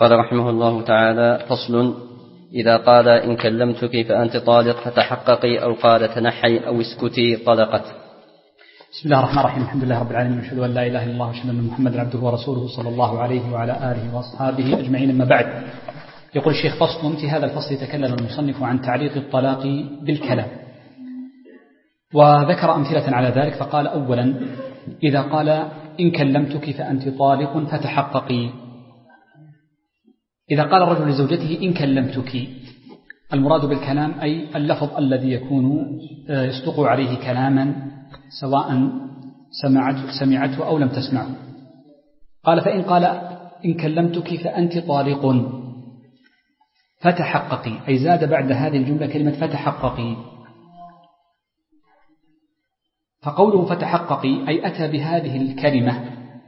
قال رحمه الله تعالى: فصل: إذا قال إن كلمتك فأنت طالق فتحققي، أو قال تنحي أو اسكتي طلقت. بسم الله الرحمن الرحيم. الحمد لله رب العالمين، وأشهد أن لا إله إلا الله وأشهد أن محمدا عبده ورسوله صلى الله عليه وعلى آله وأصحابه أجمعين، أما بعد. يقول الشيخ: فصل: في هذا الفصل يتكلم المصنف عن تعليق الطلاق بالكلام، وذكر أمثلة على ذلك. فقال: أولا: إذا قال إن كلمتك فأنت طالق فتحققي. إذا قال الرجل لزوجته إن كلمتك، المراد بالكلام أي اللفظ الذي يكون يصدق عليه كلاما سواء سمعته أو لم تسمعه. قال: فإن قال إن كلمتك فأنت طالق فتحققي، أي زاد بعد هذه الجملة كلمة فتحققي. فقوله فتحققي أي أتى بهذه الكلمة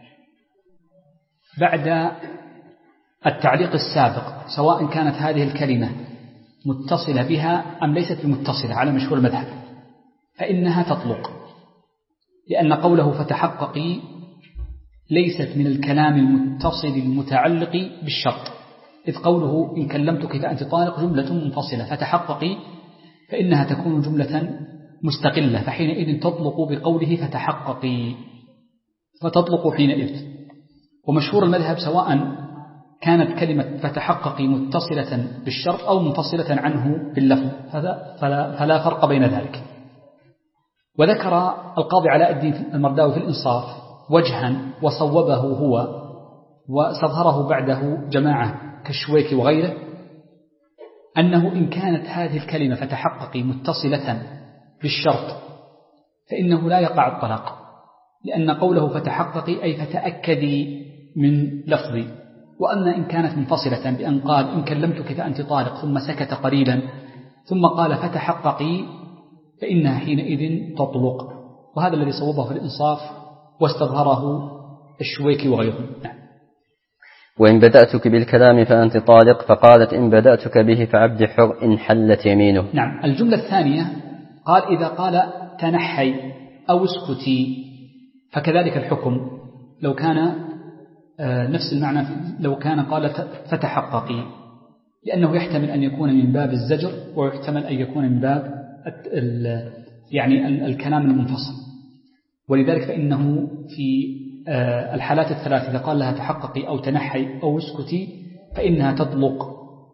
بعد التعليق السابق، سواء كانت هذه الكلمة متصلة بها أم ليست بمتصلة على مشهور المذهب، فإنها تطلق، لأن قوله فتحققي ليست من الكلام المتصل المتعلق بالشرط، إذ قوله إن كلمتك فأنت طالق جملة منفصلة، فتحققي فإنها تكون جملة مستقلة، فحينئذ تطلق بقوله فتحققي، فتطلق حينئذ. ومشهور المذهب سواء كانت كلمة فتحققي متصلة بالشرط أو منفصلة عنه باللفظ، فلا فرق بين ذلك. وذكر القاضي علاء الدين المرداوي في الإنصاف وجها وصوبه هو واستظهره بعده جماعة كالشويكي وغيره، أنه إن كانت هذه الكلمة فتحققي متصلة بالشرط فإنه لا يقع الطلاق، لأن قوله فتحققي أي فتأكدي من لفظي. وأما إن كانت منفصلة بأن قال إن كلمتك فأنت طالق ثم سكت قليلا ثم قال فتحققي، فإنها حينئذ تطلق. وهذا الذي صوبه في الإنصاف واستظهره الشويكي وغيره. وإن بدأتك بالكلام فأنت طالق، فقالت إن بدأتك به فعبد حر إن حلت يمينه. نعم. الجملة الثانية قال إذا قال تنحي أو اسكتي، فكذلك الحكم لو كان نفس المعنى، لو كان قال فتحققي، لأنه يحتمل أن يكون من باب الزجر ويحتمل أن يكون من باب يعني الكلام المنفصل. ولذلك فإنه في الحالات الثلاث إذا قال لها تحققي أو تنحي أو اسكتي فإنها تطلق،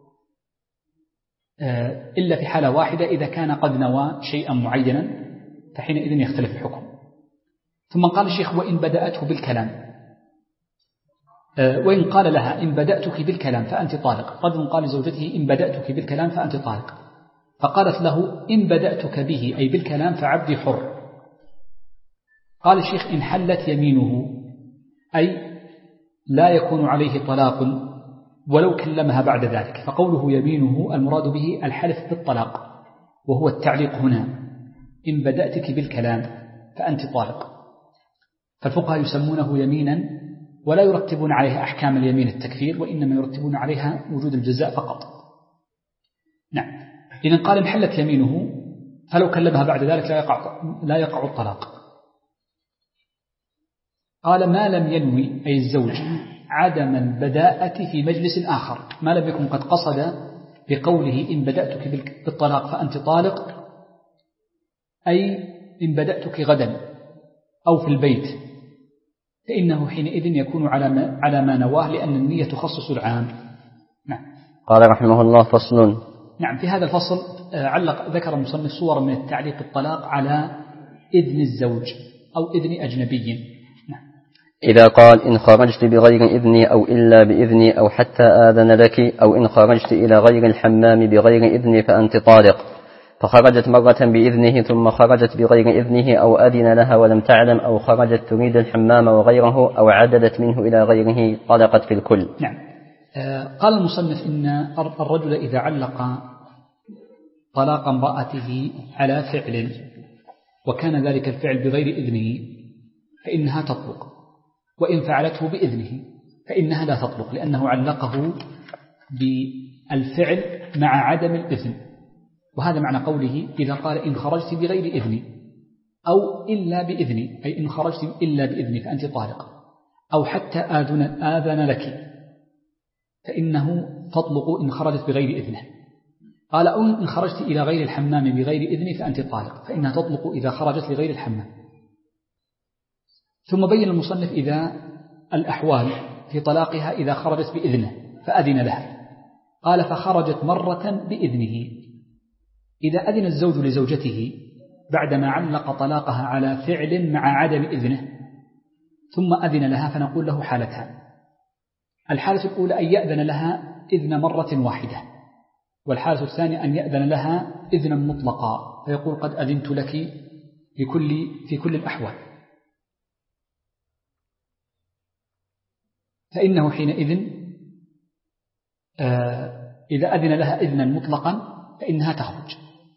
إلا في حالة واحدة إذا كان قد نوى شيئا معينا، فحينئذ يختلف الحكم. ثم قال الشيخ: وإن بدأته بالكلام، وإن قال لها إن بدأتك بالكلام فأنت طالق. رجل قال لزوجته إن بدأتك بالكلام فأنت طالق، فقالت له إن بدأتك به أي بالكلام فعبدي حر. قال الشيخ: إن حلت يمينه، أي لا يكون عليه طلاق ولو كلمها بعد ذلك. فقوله يمينه المراد به الحلف بالطلاق، وهو التعليق هنا إن بدأتك بالكلام فأنت طالق. فالفقهاء يسمونه يمينا ولا يرتبون عليها أحكام اليمين التكفير، وإنما يرتبون عليها وجود الجزاء فقط. نعم. إذن قال إن حلت يمينه، فلو كلمها بعد ذلك لا يقع الطلاق. قال ما لم ينوي أي الزوج عدم البداءة في مجلس آخر، ما لم يكن قد قصد بقوله إن بدأتك بالطلاق فأنت طالق، أي إن بدأتك غدا أو في البيت، فإنه حينئذ يكون على ما نواه، لأن النية تخصص العام. نعم. قال رحمه الله: فصل. نعم. في هذا الفصل ذكر المصنف صورا من التعليق الطلاق على إذن الزوج أو إذن أجنبي. نعم. إذا قال إن خرجت بغير إذني أو إلا بإذني أو حتى آذن لك، أو إن خرجت إلى غير الحمام بغير إذني فأنت طالق، فخرجت مرة بإذنه ثم خرجت بغير إذنه أو أذن لها ولم تعلم، أو خرجت تريد الحمام وغيره أو عددت منه إلى غيره، طلقت في الكل. نعم. قال المصنف إن الرجل إذا علق طلاق امرأته على فعل وكان ذلك الفعل بغير إذنه فإنها تطلق، وإن فعلته بإذنه فإنها لا تطلق، لأنه علقه بالفعل مع عدم الإذن. وهذا معنى قوله إذا قال إن خرجت بغير إذني أو إلا بإذني، أي إن خرجت إلا بإذني فأنت طالق، أو حتى آذن لك، فإنه تطلق إن خرجت بغير إذنه. قال أو إن خرجت إلى غير الحمام بغير إذنه فأنت طالق، فإنها تطلق إذا خرجت لغير الحمام. ثم بين المصنف إذا الأحوال في طلاقها إذا خرجت بإذنه فأذن لها. قال فخرجت مرة بإذنه. إذا أذن الزوج لزوجته بعدما علق طلاقها على فعل مع عدم إذنه ثم أذن لها فنقول له حالتان. الحالة الأولى أن يأذن لها إذن مرة واحدة، والحالة الثانية أن يأذن لها إذنا مطلقا فيقول قد أذنت لك في كل الأحوال. فإنه حينئذ إذا أذن لها إذنا مطلقا فإنها تخرج.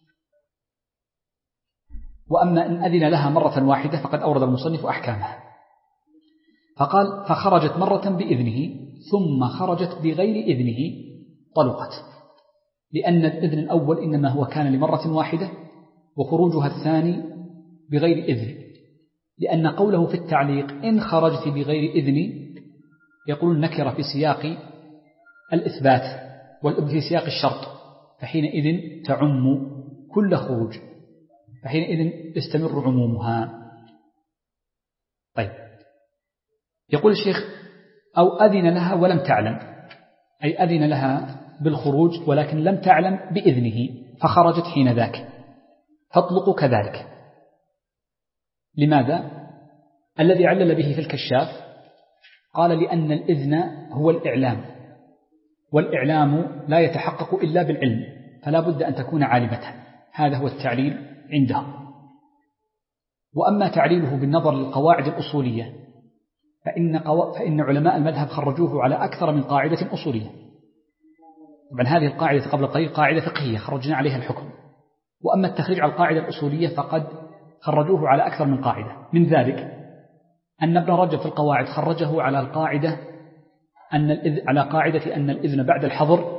وأما إن أذن لها مرة واحدة فقد أورد المصنف أحكامها. فقال فخرجت مرة بإذنه ثم خرجت بغير إذنه طلقت، لأن الإذن الأول إنما هو كان لمرة واحدة وخروجها الثاني بغير إذن، لأن قوله في التعليق إن خرجت بغير إذن يقول النكرة في سياق الإثبات في سياق الشرط، فحينئذ تعم كل خروج، فحينئذ يستمر عمومها. طيب، يقول الشيخ أو أذن لها ولم تعلم، أي أذن لها بالخروج ولكن لم تعلم بإذنه فخرجت حين ذاك تطلق كذلك. لماذا؟ الذي علل به في الكشاف قال لأن الإذن هو الإعلام، والإعلام لا يتحقق إلا بالعلم، فلا بد أن تكون عالمة. هذا هو التعليل عنده. وأما تعليله بالنظر للقواعد الأصولية فإن علماء المذهب خرجوه على أكثر من قاعدة أصولية. طبعا هذه القاعدة قبل قليل قاعدة فقهية خرجنا عليها الحكم، وأما التخريج على القاعدة الأصولية فقد خرجوه على أكثر من قاعدة. من ذلك أن ابن رجب في القواعد خرجه على القاعدة على قاعدة أن الإذن بعد الحظر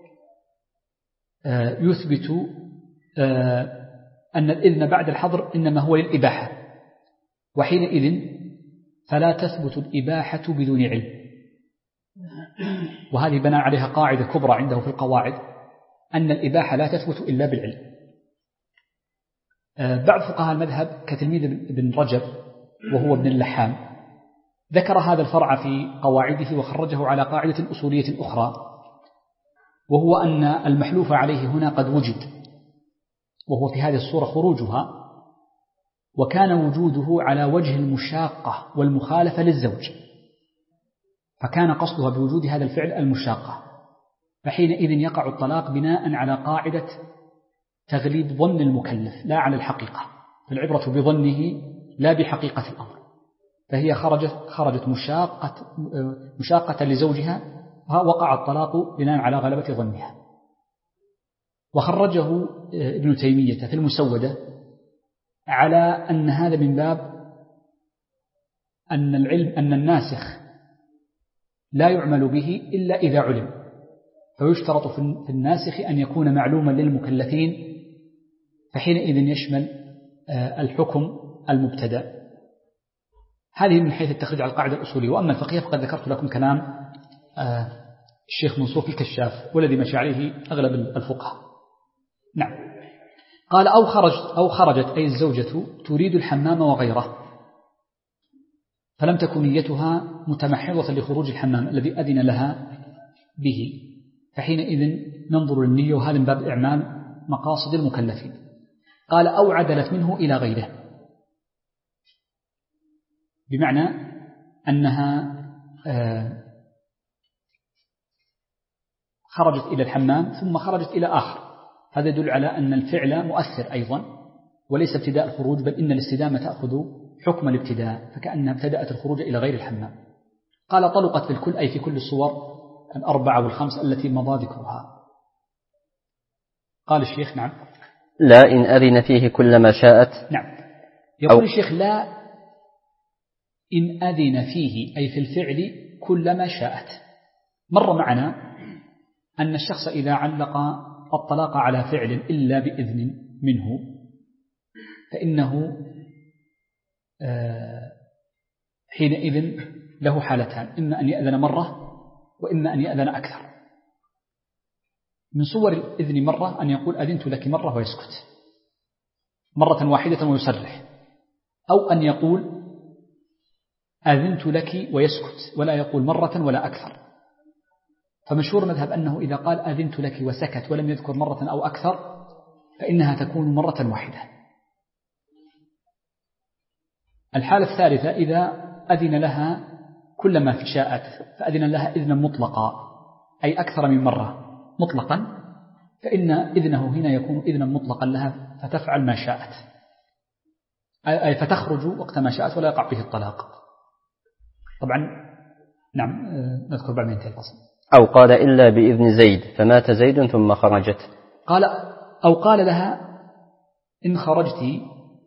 يثبت أن الإذن بعد الحظر إنما هو للإباحة، وحينئذ فلا تثبت الإباحة بدون علم. وهذه بنى عليها قاعدة كبرى عنده في القواعد أن الإباحة لا تثبت إلا بالعلم. بعض فقهاء المذهب كتلميذ ابن رجب وهو ابن اللحام ذكر هذا الفرع في قواعده وخرجه على قاعدة أصولية أخرى، وهو أن المحلوف عليه هنا قد وجد، وهو في هذه الصورة خروجها، وكان وجوده على وجه المشاقة والمخالفة للزوج، فكان قصدها بوجود هذا الفعل المشاقة، فحينئذ يقع الطلاق بناء على قاعدة تغليب ظن المكلف لا على الحقيقة، فالعبرة بظنه لا بحقيقة الأمر. فهي خرجت مشاقة لزوجها، وقع الطلاق بناء على غلبة ظنها. وخرجه ابن تيمية في المسودة على أن هذا من باب أن الناسخ لا يعمل به إلا إذا علم، فيشترط في الناسخ أن يكون معلوما للمكلفين، فحينئذ يشمل الحكم المبتدأ. هذه من حيث التخريج على القاعدة الأصولية. وأما الفقهية فقد ذكرت لكم كلام الشيخ منصور في الكشاف والذي مشى عليه أغلب الفقهاء. نعم. قال أو خرجت أي الزوجة تريد الحمام وغيره، فلم تكن نيتها متمحضة لخروج الحمام الذي أذن لها به، فحينئذ ننظر للنية، وهذا من باب إعمال مقاصد المكلفين. قال أو عدلت منه إلى غيره، بمعنى أنها خرجت إلى الحمام ثم خرجت إلى آخر، هذا يدل على أن الفعل مؤثر أيضا وليس ابتداء الخروج، بل إن الاستدامة تأخذ حكم الابتداء، فكأنها ابتدأت الخروج إلى غير الحمام. قال طلقت بالكل أي في كل الصور 4 و5 التي مضى ذكرها. قال الشيخ نعم لا إن أذن فيه كلما شاءت. نعم. يقول الشيخ لا إن أذن فيه أي في الفعل كلما شاءت. مر معنا أن الشخص إذا علق الطلاق على فعل إلا بإذن منه فإنه حينئذ له حالتان، إما أن يأذن مرة وإما أن يأذن أكثر. من صور الإذن مرة أن يقول أذنت لك مرة ويسكت، مرة واحدة ويصرح، أو أن يقول أذنت لك ويسكت ولا يقول مرة ولا أكثر. فمشهور مذهب أنه إذا قال أذنت لك وسكت ولم يذكر مرة أو أكثر فإنها تكون مرة واحدة. الحالة الثالثة إذا أذن لها كلما شاءت، فأذن لها إذنا مطلقا أي أكثر من مرة مطلقا، فإن إذنه هنا يكون إذنا مطلقا لها فتفعل ما شاءت، أي فتخرج وقت ما شاءت ولا يقع فيه الطلاق. طبعا نعم نذكر بعد ما ينتهي الفصل. أو قال إلا بإذن زيد فمات زيد ثم خرجت. قال أو قال لها إن خرجت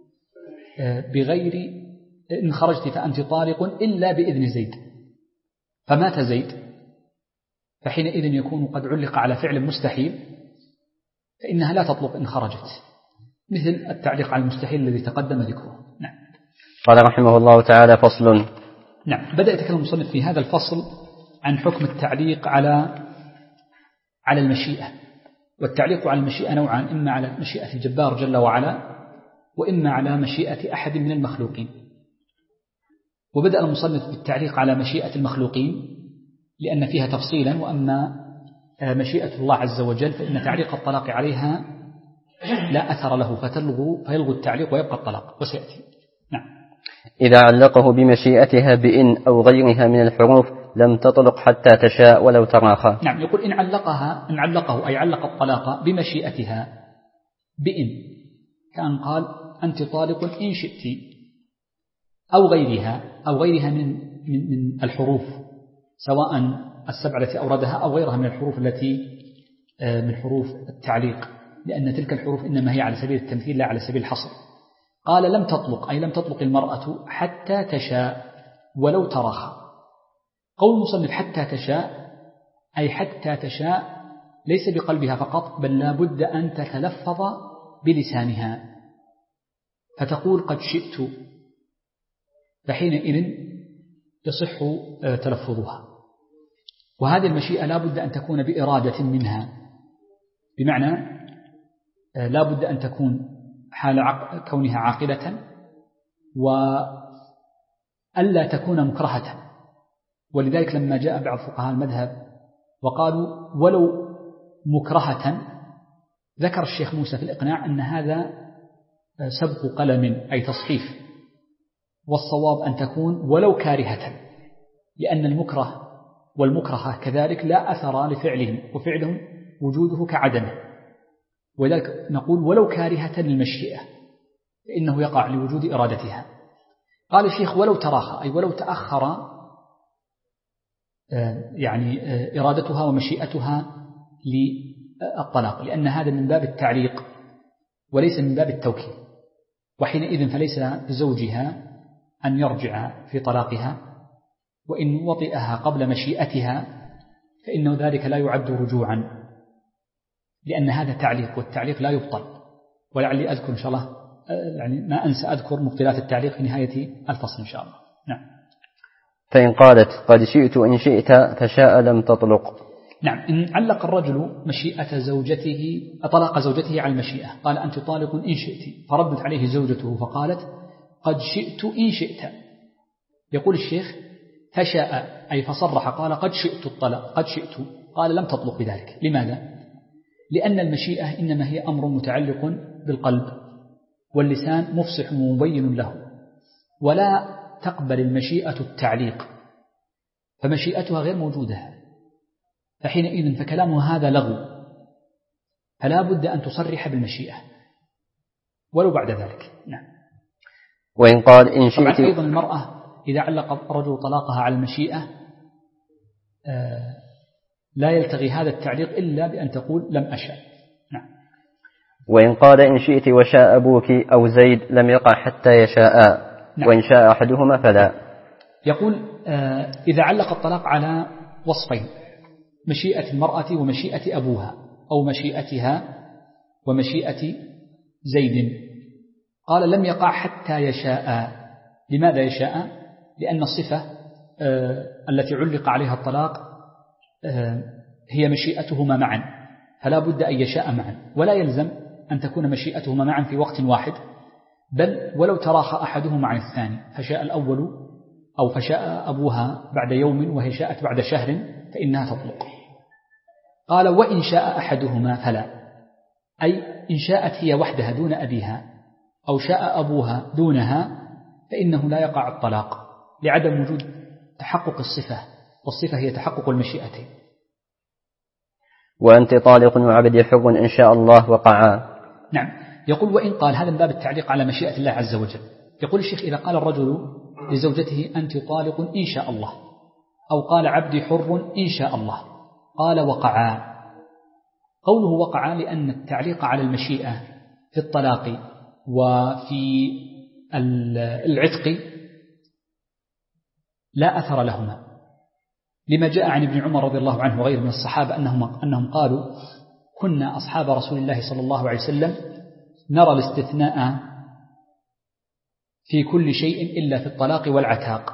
إن خرجت فأنت طالق إلا بإذن زيد، فمات زيد، فحينئذ يكون قد علق على فعل مستحيل، فإنها لا تطلق إن خرجت، مثل التعليق على المستحيل الذي تقدم ذكره. نعم. قال رحمه الله تعالى: فصل. نعم. بدأ يتكلم المصنف في هذا الفصل عن حكم التعليق على المشيئة. والتعليق على المشيئة نوعان: إما على مشيئة الجبار جل وعلا، وإما على مشيئة أحد من المخلوقين. وبدأ المصنف بالتعليق على مشيئة المخلوقين لأن فيها تفصيلا، وأما مشيئة الله عز وجل فإن تعليق الطلاق عليها لا أثر له فيلغو التعليق ويبقى الطلاق، وسيأتي. نعم. إذا علقه بمشيئتها بإن أو غيرها من الحروف لم تطلق حتى تشاء ولو تراخى. نعم. يقول إن علقه أي علق الطلاق بمشيئتها بإن، كان قال أنت طالق إن شئت، أو غيرها من الحروف، سواء السبعة التي أوردها أو غيرها من الحروف التي من حروف التعليق، لأن تلك الحروف إنما هي على سبيل التمثيل لا على سبيل الحصر. قال لم تطلق أي لم تطلق المرأة حتى تشاء ولو تراخى. قول المصنف حتى تشاء أي حتى تشاء ليس بقلبها فقط، بل لا بد أن تتلفظ بلسانها، فتقول قد شئت، فحينئذ يصح تلفظها. وهذه المشيئة لا بد أن تكون بإرادة منها، بمعنى لا بد أن تكون حال كونها عاقلة، وألا تكون مكرهة. ولذلك لما جاء بعض فقهاء المذهب وقالوا ولو مكرهة، ذكر الشيخ موسى في الإقناع أن هذا سبق قلم أي تصحيف، والصواب أن تكون ولو كارهة، لأن المكره والمكرهة كذلك لا أثر لفعلهم، وفعلهم وجوده كعدمه، ولذلك نقول ولو كارهة للمشيئة فإنه يقع لوجود إرادتها. قال الشيخ ولو تراخى أي ولو تأخر يعني إرادتها ومشيئتها للطلاق، لأن هذا من باب التعليق وليس من باب التوكيد، وحينئذ فليس لزوجها أن يرجع في طلاقها، وإن وطئها قبل مشيئتها فإنه ذلك لا يعد رجوعا، لأن هذا تعليق، والتعليق لا يبطل. ولعلي أذكر إن شاء الله، يعني ما أنسى أذكر مبطلات التعليق في نهاية الفصل إن شاء الله. نعم. فإن قالت قد شئت إن شئت فشاء لم تطلق. نعم. إن علق الرجل مشيئة زوجته طلاق زوجته على المشيئة، قال أنت طالق إن شئت، فردت عليه زوجته فقالت قد شئت إن شئت، يقول الشيخ فشاء أي فصرح قال قد شئت الطلاق، قد شئت، قال لم تطلق بذلك. لماذا؟ لأن المشيئة إنما هي أمر متعلق بالقلب، واللسان مفصح ومبين له، ولا تقبل المشيئة التعليق، فمشيئتها غير موجودة، فحينئذ فكلامه هذا لغو، فلا بد أن تصرح بالمشيئة ولو بعد ذلك. نعم. وإن قال إن شئت. طبعا أيضا المرأة إذا علق الرجل طلاقها على المشيئة لا يلتغي هذا التعليق إلا بأن تقول لم أشاء. نعم. وإن قال إن شئت وشاء أبوك أو زيد لم يقع حتى يشاء. نعم. وإن شاء أحدهما فلا. يقول إذا علق الطلاق على وصفين: مشيئة المرأة ومشيئة أبوها، أو مشيئتها ومشيئة زيد، قال لم يقع حتى يشاء. لماذا يشاء؟ لأن الصفة التي علق عليها الطلاق هي مشيئتهما معا، فلا بد أن يشاء معا، ولا يلزم أن تكون مشيئتهما معا في وقت واحد، بل ولو تراخى أحدهما عن الثاني، فشاء الأول أو فشاء أبوها بعد يوم وهي شاءت بعد شهر فإنها تطلق. قال وإن شاء أحدهما فلا، أي إن شاءت هي وحدها دون أبيها أو شاء أبوها دونها فإنه لا يقع الطلاق لعدم وجود تحقق الصفة، والصفة هي تحقق المشيئتين. وأنت طالق وعبد حر إن شاء الله وقعا. نعم. يقول وإن قال، هذا من باب التعليق على مشيئة الله عز وجل. يقول الشيخ إذا قال الرجل لزوجته أنت طالق إن شاء الله، أو قال عبدي حر إن شاء الله، قال وقعا. قوله وقعا لأن التعليق على المشيئة في الطلاق وفي العتق لا أثر لهما، لما جاء عن ابن عمر رضي الله عنه وغيره من الصحابة أنهم قالوا كنا أصحاب رسول الله صلى الله عليه وسلم نرى الاستثناء في كل شيء إلا في الطلاق والعتاق،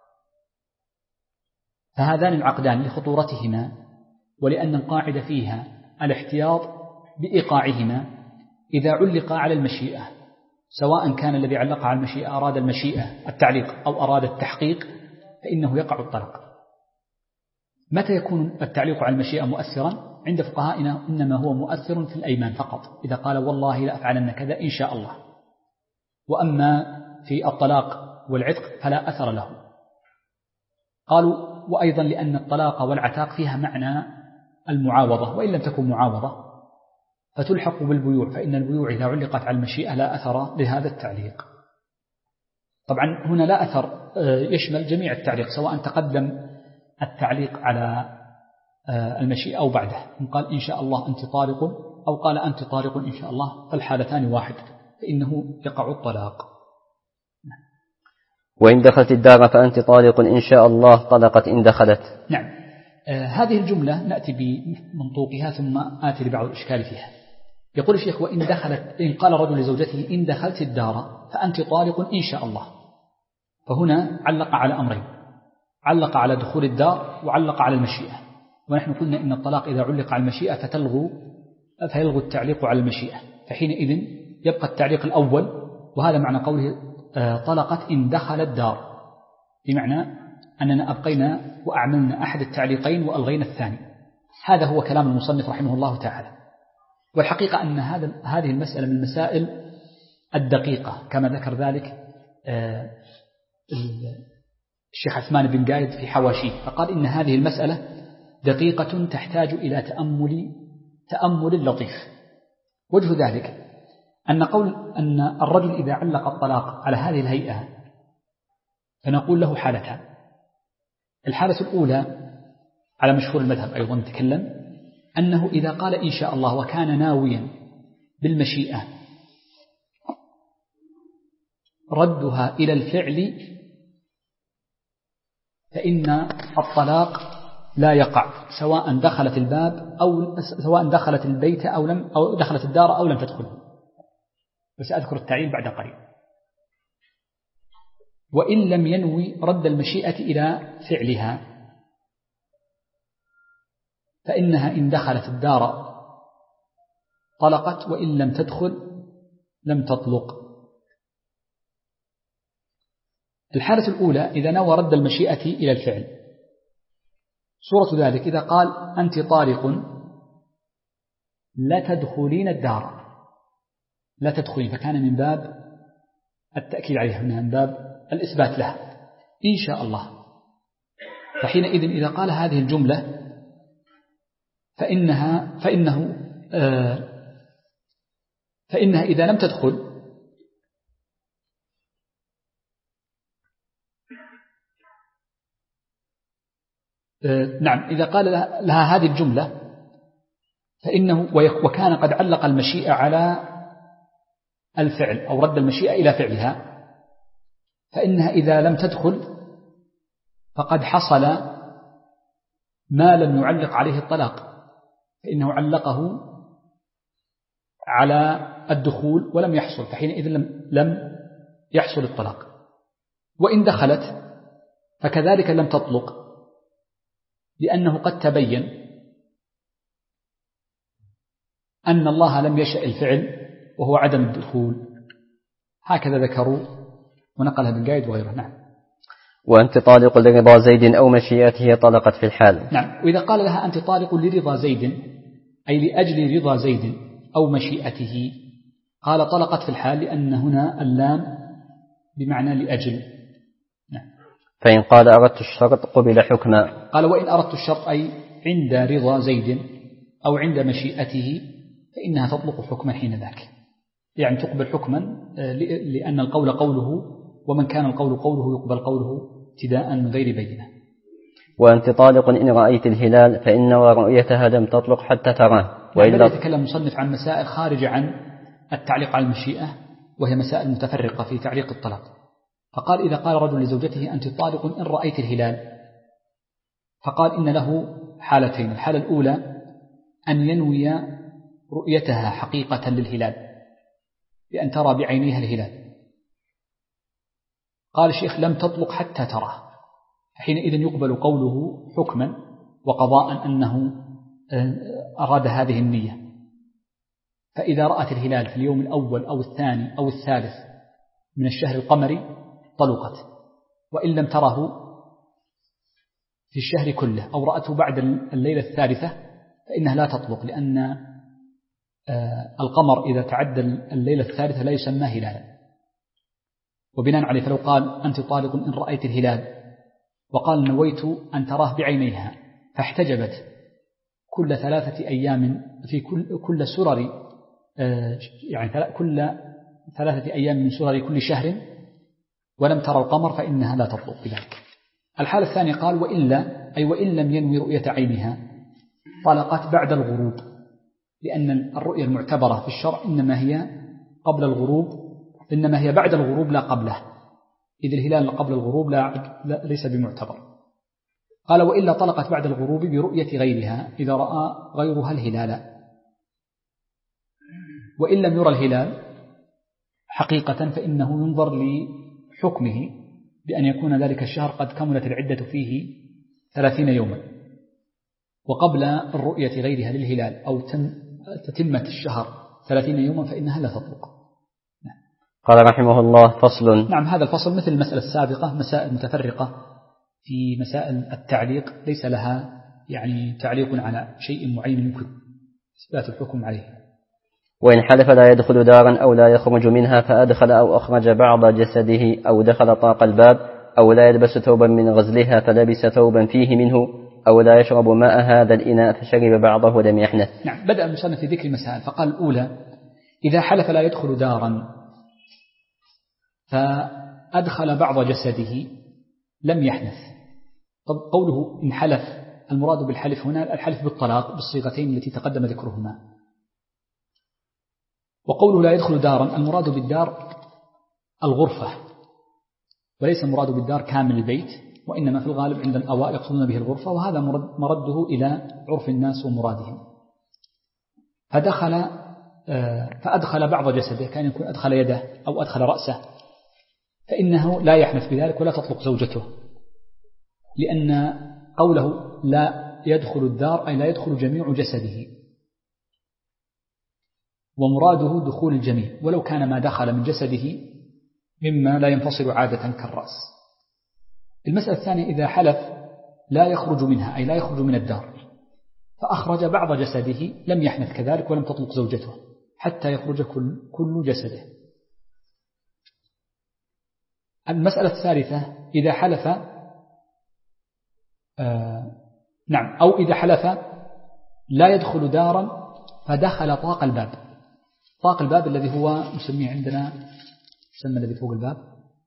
فهذان العقدان لخطورتهما ولأن القاعدة فيها الاحتياط بإيقاعهما إذا علق على المشيئة، سواء كان الذي علق على المشيئة أراد المشيئة التعليق أو أراد التحقيق فإنه يقع الطلاق. متى يكون التعليق على المشيئة مؤثرا؟ عند فقهائنا إنما هو مؤثر في الأيمان فقط، إذا قال والله لا أفعلن كذا إن شاء الله. وأما في الطلاق والعتق فلا أثر له. قالوا وأيضا لأن الطلاق والعتاق فيها معنى المعاوضة، وإن لم تكن معاوضة فتلحق بالبيوع، فإن البيوع إذا علقت على المشيئة لا أثر لهذا التعليق. طبعا هنا لا أثر يشمل جميع التعليق، سواء تقدم التعليق على المشيئة أو بعده، إن قال إن شاء الله أنت طارق أو قال أنت طارق إن شاء الله فالحالتان واحد، فإنه يقع الطلاق. وإن دخلت الدار فأنت طالق إن شاء الله طلقت إن دخلت. نعم. هذه الجملة نأتي بمنطوقها ثم آتي لبعض الإشكال فيها. يقول الشيخ وإن دخلت، إن قال الرجل لزوجته إن دخلت الدار فأنت طالق إن شاء الله، فهنا علق على أمرين، علق على دخول الدار وعلق على المشيئة، ونحن قلنا إن الطلاق إذا علق على المشيئة فيلغو التعليق على المشيئة، فحينئذ يبقى التعليق الأول، وهذا معنى قوله طلقت إن دخل الدار، بمعنى أننا أبقينا وأعملنا أحد التعليقين وألغينا الثاني. هذا هو كلام المصنف رحمه الله تعالى. والحقيقة أن هذه المسألة من المسائل الدقيقة كما ذكر ذلك الشيخ عثمان بن قايد في حواشيه، فقال إن هذه المسألة دقيقة تحتاج إلى تأمل لطيف. وجه ذلك أن الرجل إذا علق الطلاق على هذه الهيئة فنقول له حالتان. الحالة الأولى على مشهور المذهب أيضا نتكلم أنه إذا قال إن شاء الله وكان ناويا بالمشيئة ردها إلى الفعل فإن الطلاق لا يقع، سواء دخلت الباب أو سواء دخلت البيت أو دخلت الدار أو لم تدخله، وسأذكر التعليل بعد قليل. وإن لم ينوي رد المشيئة إلى فعلها فإنها إن دخلت الدار طلقت، وإن لم تدخل لم تطلق. الحالة الأولى إذا نوى رد المشيئة إلى الفعل، صورة ذلك إذا قال أنت طالق لا تدخلين الدار، لا تدخلين، فكان من باب التأكيد عليها، من باب الإثبات لها إن شاء الله. فحينئذ إذا قال هذه الجملة فإنها إذا لم تدخل نعم، إذا قال لها هذه الجملة فإنه وكان قد علق المشيئة على الفعل أو رد المشيئة إلى فعلها، فإنها إذا لم تدخل فقد حصل ما لم يعلق عليه الطلاق، فإنه علقه على الدخول ولم يحصل، فحينئذ لم يحصل الطلاق. وإن دخلت فكذلك لم تطلق، لأنه قد تبين أن الله لم يشأ الفعل وهو عدم الدخول، هكذا ذكروا ونقلها ابن قايد وغيره. نعم. وأنت طالق لرضا زيد أو مشيئته طلقت في الحال. نعم. وإذا قال لها أنت طالق لرضا زيد أي لأجل رضا زيد أو مشيئته، قال طلقت في الحال، لأن هنا اللام بمعنى لأجل. نعم. فإن قال أردت الشرط قبل حكما. قال وإن أردت الشرط أي عند رضا زيد أو عند مشيئته فإنها تطلق حكما حين ذاك، يعني تقبل حكما، لأن القول قوله، ومن كان القول قوله يقبل قوله ابتداء من غير بينة. وأنت طالق إن رأيت الهلال فإن رؤيتها لم تطلق حتى تراه. وإلا يتكلم مصنف عن مسائل خارجة عن التعليق على المشيئة، وهي مسائل متفرقة في تعليق الطلاق. فقال إذا قال رجل لزوجته أنت طالق إن رأيت الهلال، فقال إن له حالتين. الحالة الأولى أن ينوي رؤيتها حقيقة للهلال بأن ترى بعينيها الهلال. قال الشيخ لم تطلق حتى تراه، حينئذ يقبل قوله حكما وقضاء أنه أراد هذه النية. فإذا رأت الهلال في اليوم الأول أو الثاني أو الثالث من الشهر القمري طلقت، وإن لم تره في الشهر كله أو رأته بعد الليلة الثالثة فإنها لا تطلق، لأن القمر إذا تعدى الليلة الثالثة لا يسمى هلالا. وبناء عليه فلو قال أنت طالق إن رأيت الهلال وقال نويت أن تراه بعينيها فاحتجبت كل 3 أيام في كل سرر، يعني كل 3 أيام من سرر كل شهر ولم ترى القمر فإنها لا تطلق بذلك. الحالة الثانية قال وإلا أي وإن لم ينوي رؤية عينها طلقت بعد الغروب، لأن الرؤية المعتبرة في الشرع إنما هي قبل الغروب، إنما هي بعد الغروب لا قبله، إذ الهلال قبل الغروب ليس بمعتبر. قال وإلا طلقت بعد الغروب برؤية غيرها إذا رأى غيرها الهلال. وإن لم يرى الهلال حقيقة فإنه ينظر لحكمه بأن يكون ذلك الشهر قد كملت العدة فيه 30 يوما، وقبل الرؤية غيرها للهلال أو تتمة الشهر 30 يوما فإنها لا تطلق. نعم. قال رحمه الله فصل. نعم. هذا الفصل مثل المسألة السابقة، مسائل متفرقة في مسائل التعليق ليس لها يعني تعليق على شيء معين يمكن إثبات الحكم عليه. وإن حلف لا يدخل دارا أو لا يخرج منها فأدخل أو أخرج بعض جسده أو دخل طاق الباب أو لا يلبس ثوبا من غزلها فلبس ثوبا فيه منه أو لا يشرب ماء هذا الإناء فشرب بعضه لم يحنث. نعم. بدأ المصنف في ذكر مسائل، فقال الأولى إذا حلف لا يدخل دارا فأدخل بعض جسده لم يحنث. طب قوله إن حلف، المراد بالحلف هنا الحلف بالطلاق بالصيغتين التي تقدم ذكرهما. وقوله لا يدخل دارا المراد بالدار الغرفة، وليس المراد بالدار كامل البيت، وإنما في الغالب عند الأوائل يقصدون به الغرفة، وهذا مرده إلى عرف الناس ومرادهم. فأدخل بعض جسده، كان يكون أدخل يده أو أدخل رأسه، فإنه لا يحنث بذلك ولا تطلق زوجته، لأن قوله لا يدخل الدار أي لا يدخل جميع جسده، ومراده دخول الجميع ولو كان ما دخل من جسده مما لا ينفصل عادة كالرأس. المسألة الثانية إذا حلف لا يخرج منها أي لا يخرج من الدار فأخرج بعض جسده لم يحنث كذلك ولم تطلق زوجته حتى يخرج كل جسده. المسألة الثالثة إذا حلف أو إذا حلف لا يدخل دارا فدخل طاق الباب. طاق الباب الذي هو نسميه عندنا يسمى الذي فوق الباب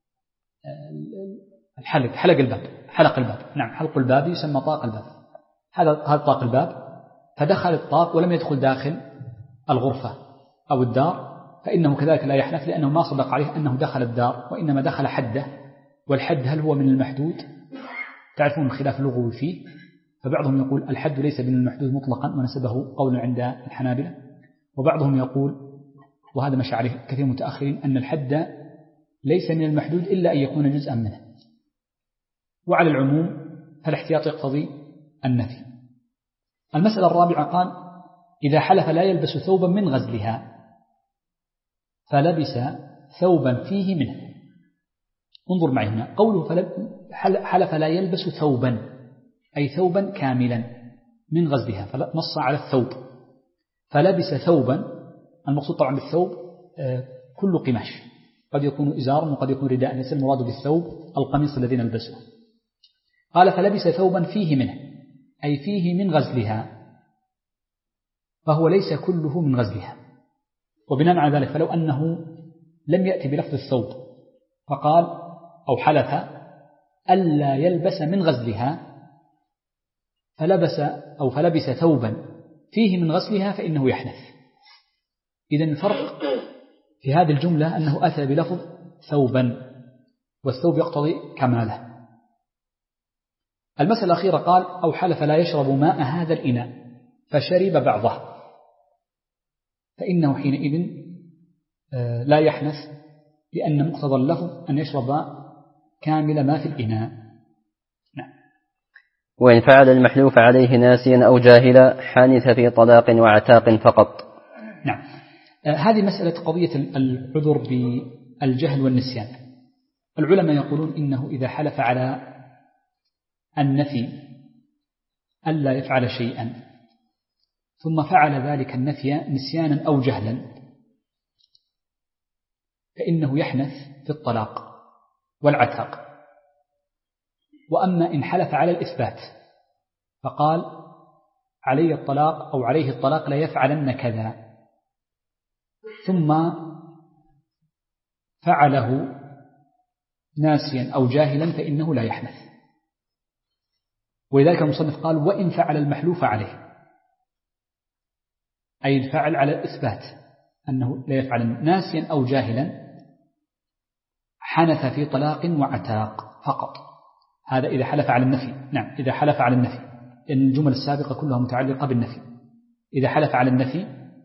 حلق الباب. نعم. حلق الباب يسمى طاق الباب. هذا طاق الباب، فدخل الطاق ولم يدخل داخل الغرفة أو الدار فإنه كذلك لا يحنث، لأنه ما صدق عليه أنه دخل الدار، وإنما دخل حده. والحد هل هو من المحدود؟ تعرفون الخلاف اللغوي فيه، فبعضهم يقول الحد ليس من المحدود مطلقا ونسبه قول عند الحنابلة، وبعضهم يقول وهذا مشى عليه كثير متأخرين أن الحد ليس من المحدود إلا أن يكون جزءا منه. وعلى العموم فالاحتياط يقتضي النفي. المسألة الرابعة قال إذا حلف لا يلبس ثوبا من غزلها فلبس ثوبا فيه منه. انظر معي هنا قوله حلف لا يلبس ثوبا أي ثوبا كاملا من غزلها، فنص على الثوب. فلبس ثوبا، المقصود طبعا بالثوب كل قماش، قد يكون إزار وقد يكون رداء، ليس المراد بالثوب القميص الذي نلبسه. قال فلبس ثوبا فيه منه أي فيه من غزلها، فهو ليس كله من غزلها. وبناء على ذلك فلو أنه لم يأتي بلفظ الثوب فقال أو حلف ألا يلبس من غزلها فلبس ثوبا فيه من غزلها فإنه يحنث. إذن الفرق في هذه الجملة أنه أتى بلفظ ثوبا، والثوب يقتضي كماله. المسألة الأخيرة قال أو حلف لا يشرب ماء هذا الإناء فشرب بعضه، فإنه حينئذ لا يحنث، لأن مقتضى اللفظ أن يشرب كامل ما في الإناء. نعم. وإن فعل المحلوف عليه ناسيا أو جاهلا حانث في طلاق وعتاق فقط. نعم. هذه مسألة قضية العذر بالجهل والنسيان. العلماء يقولون إنه إذا حلف على النفي ألا يفعل شيئا ثم فعل ذلك النفي نسيانا أو جهلا فإنه يحنث في الطلاق والعتاق. وأما إن حلف على الإثبات فقال علي الطلاق أو عليه الطلاق لا يفعلن كذا ثم فعله ناسيا أو جاهلا فإنه لا يحنث. ولذلك المصنف قال وإن فعل المحلوف عليه، أي الفعل على الإثبات أنه لا يفعل ناسيا أو جاهلا حنث في طلاق وعتاق فقط. هذا إذا حلف على النفي. نعم إذا حلف على النفي، لأن الجمل السابقة كلها متعلقة بالنفي. إذا حلف على النفي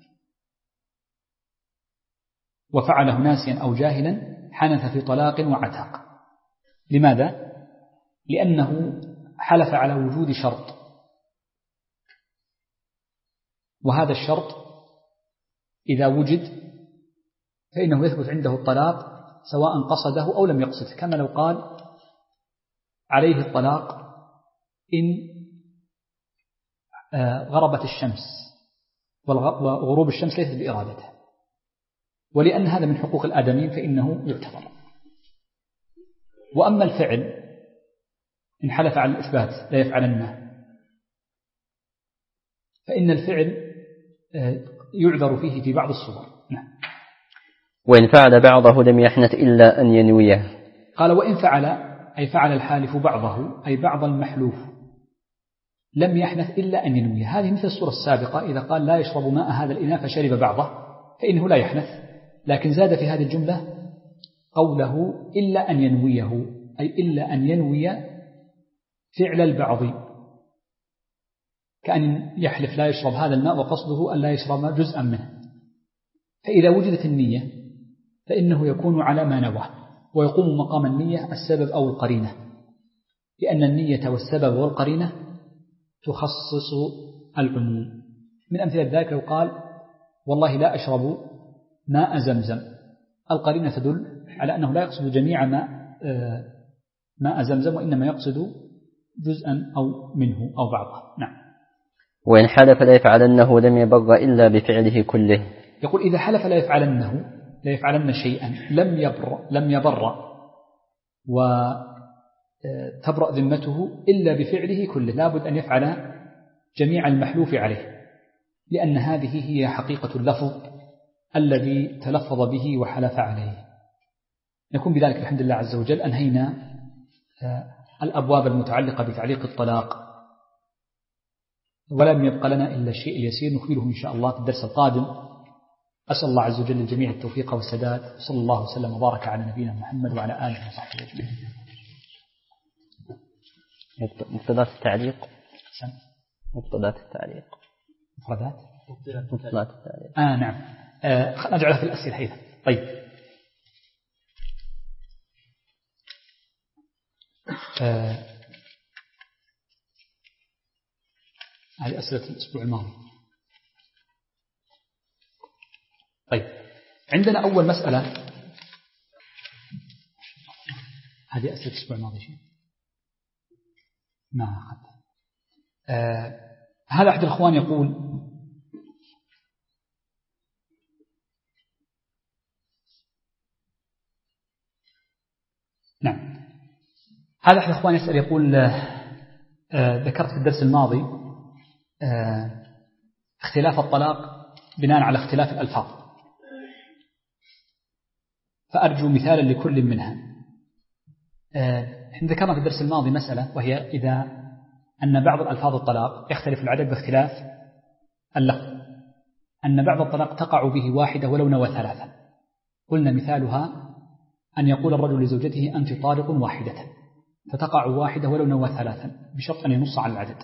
وفعله ناسيا أو جاهلا حنث في طلاق وعتاق. لماذا؟ لأنه حلف على وجود شرط، وهذا الشرط إذا وجد فإنه يثبت عنده الطلاق سواء قصده أو لم يقصده، كما لو قال عليه الطلاق إن غربت الشمس، وغروب الشمس ليست بإرادته، ولأن هذا من حقوق الآدمين فإنه يعتبر. وأما الفعل إن حلف على الإثبات لا يفعلنه فإن الفعل يعذر فيه في بعض الصور. نعم. وإن فعل بعضه لم يحنث إلا أن ينويه. قال وإن فعل أي فعل الحالف بعضه أي بعض المحلوف لم يحنث إلا أن ينويه. هذه مثل الصورة السابقة إذا قال لا يشرب ماء هذا الإناء فشرب بعضه فإنه لا يحنث، لكن زاد في هذه الجملة قوله إلا أن ينويه، أي إلا أن ينوي فعل البعض، كأن يحلف لا يشرب هذا الماء وقصده أن لا يشرب جزءا منه. فإذا وجدت النية فإنه يكون على ما نوى، ويقوم مقام النية السبب أو القرينة، لأن النية والسبب والقرينة تخصص العموم. من أمثلة ذلك لو قال والله لا أشرب ماء زمزم، القرينة تدل على أنه لا يقصد جميع ماء زمزم، وإنما يقصد جزءا أو منه أو بعضه. نعم. وإن حلف لا يفعلنه لم يبر إلا بفعله كله. يقول إذا حلف لا يفعلن شيئا لم يبر وتبرأ ذمته إلا بفعله كله، لابد أن يفعل جميع المحلوف عليه، لأن هذه هي حقيقة اللفظ الذي تلفظ به وحلف عليه. نكون بذلك الحمد لله عز وجل أنهينا الأبواب المتعلقة بتعليق الطلاق، ولم يبق لنا إلا الشيء اليسير نكمله إن شاء الله في الدرس القادم. أسأل الله عز وجل الجميع التوفيق والسداد، صلى الله وسلم وبارك على نبينا محمد وعلى آله وصحبه أجمعين. مفردات التعليق. مفردات التعليق. مفردات التعليق. نعم. نجعلها في الأسئلة أيضا. طيب. هذه أسئلة الأسبوع الماضي. طيب، عندنا أول مسألة، هذه أسئلة الأسبوع الماضي شيء ما أخذ. هذا أحد الأخوان يقول: نعم، هذا أحد الأخوان يسأل يقول: ذكرت في الدرس الماضي اختلاف الطلاق بناء على اختلاف الألفاظ، فأرجو مثالا لكل منها. احنا ذكرنا في الدرس الماضي مسألة، وهي إذا أن بعض الألفاظ الطلاق يختلف العدد باختلاف اللفظ، أن بعض الطلاق تقع به واحدة ولو نوى ثلاثة. قلنا مثالها أن يقول الرجل لزوجته: أنت طالق واحدة، فتقع واحدة ولو نوى ثلاثا، بشرط أن ينص على العدد.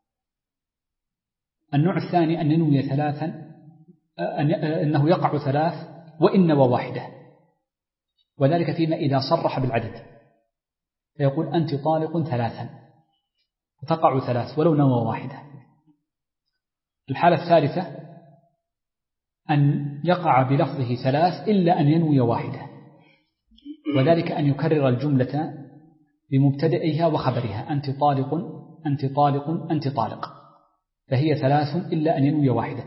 النوع الثاني أن ينوي ثلاثا، أنه يقع ثلاث وإن نوى واحدة، وذلك فيما إذا صرح بالعدد، فيقول: أنت طالق ثلاثا، فتقع ثلاث ولو نوى واحدة. الحالة الثالثة أن يقع بلفظه ثلاث إلا أن ينوي واحدة، وذلك أن يكرر الجملة بمبتدئها وخبرها: أنت طالق، أنت طالق، أنت طالق، فهي ثلاث إلا أن ينوي واحدة.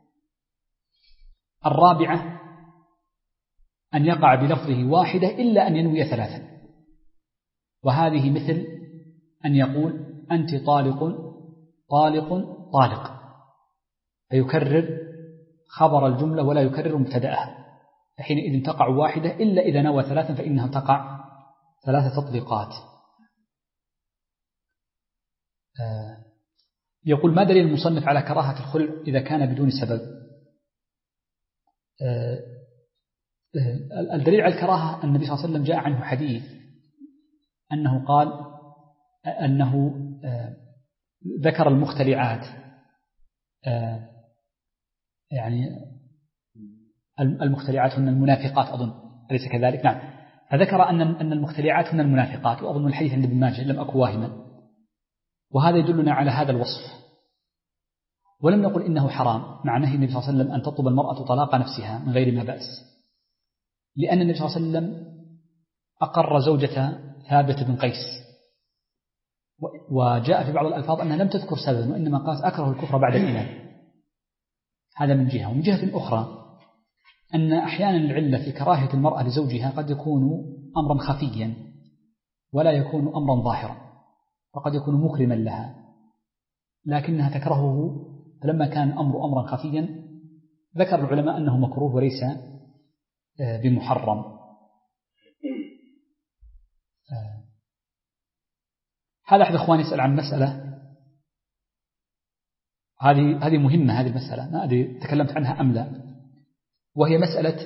الرابعة أن يقع بلفظه واحدة إلا أن ينوي ثلاثا، وهذه مثل أن يقول: أنت طالق، طالق، طالق، فيكرر خبر الجملة ولا يكرر مبتدأها، فحينئذ تقع واحدة، إلا إذا نوى ثلاثا فإنها تقع ثلاثة تطليقات. يقول: ما دليل المصنف على كراهة الخلع إذا كان بدون سبب؟ الدليل على الكراهة أن النبي صلى الله عليه وسلم جاء عنه حديث أنه قال أنه ذكر المختلعات، يعني المختلعات هن المنافقات، أظن أليس كذلك؟ نعم، فذكر أن المختلعات هن المنافقات، وأظن الحديث عند ابن ماجه لم أكن واهما، وهذا يدلنا على هذا الوصف. ولم نقل إنه حرام، مع نهي النبي صلى الله عليه وسلم أن تطلب المرأة طلاق نفسها من غير ما بأس، لأن النبي صلى الله عليه وسلم أقر زوجة ثابت بن قيس، وجاء في بعض الألفاظ أنها لم تذكر سببا، وإنما قالت: أكره الكفر بعد الإيمان. هذا من جهة. ومن جهة أخرى أن أحيانا العلة في كراهة المرأة لزوجها قد يكون أمرا خفيا ولا يكون أمرا ظاهرا، وقد يكون مكرما لها، لكنها تكرهه، فلما كان الأمر أمرا خفيا ذكر العلماء أنه مكروه وليس بمحرم. هذا أحد أخواني يسأل عن مسألة، هذه مهمة، هذه المسألة ما أدري تكلمت عنها أم لا، وهي مسألة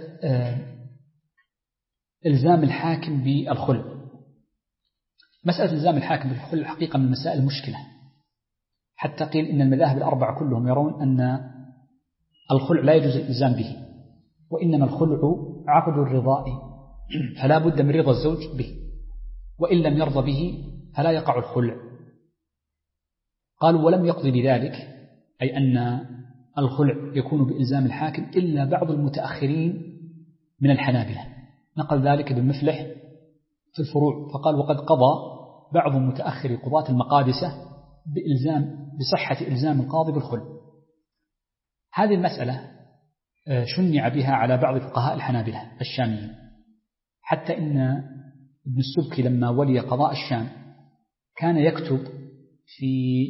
إلزام الحاكم بالخلع. مسألة إلزام الحاكم بالخلع الحقيقة من المسائل المشكلة، حتى قيل إن المذاهب الأربعة كلهم يرون أن الخلع لا يجوز الإلزام به، وإنما الخلع عقد الرضاء، فلا بد من رضا الزوج به، وإن لم يرضى به فلا يقع الخلع. قالوا: ولم يقضي بذلك، أي أن الخلع يكون بإلزام الحاكم، إلا بعض المتأخرين من الحنابلة، نقل ذلك ابن مفلح في الفروع، فقال: وقد قضى بعض متأخر قضاة المقادسة بصحة إلزام القاضي بالخلع. هذه المسألة شنع بها على بعض فقهاء الحنابلة الشاميين، حتى إن ابن السبكي لما ولي قضاء الشام كان يكتب في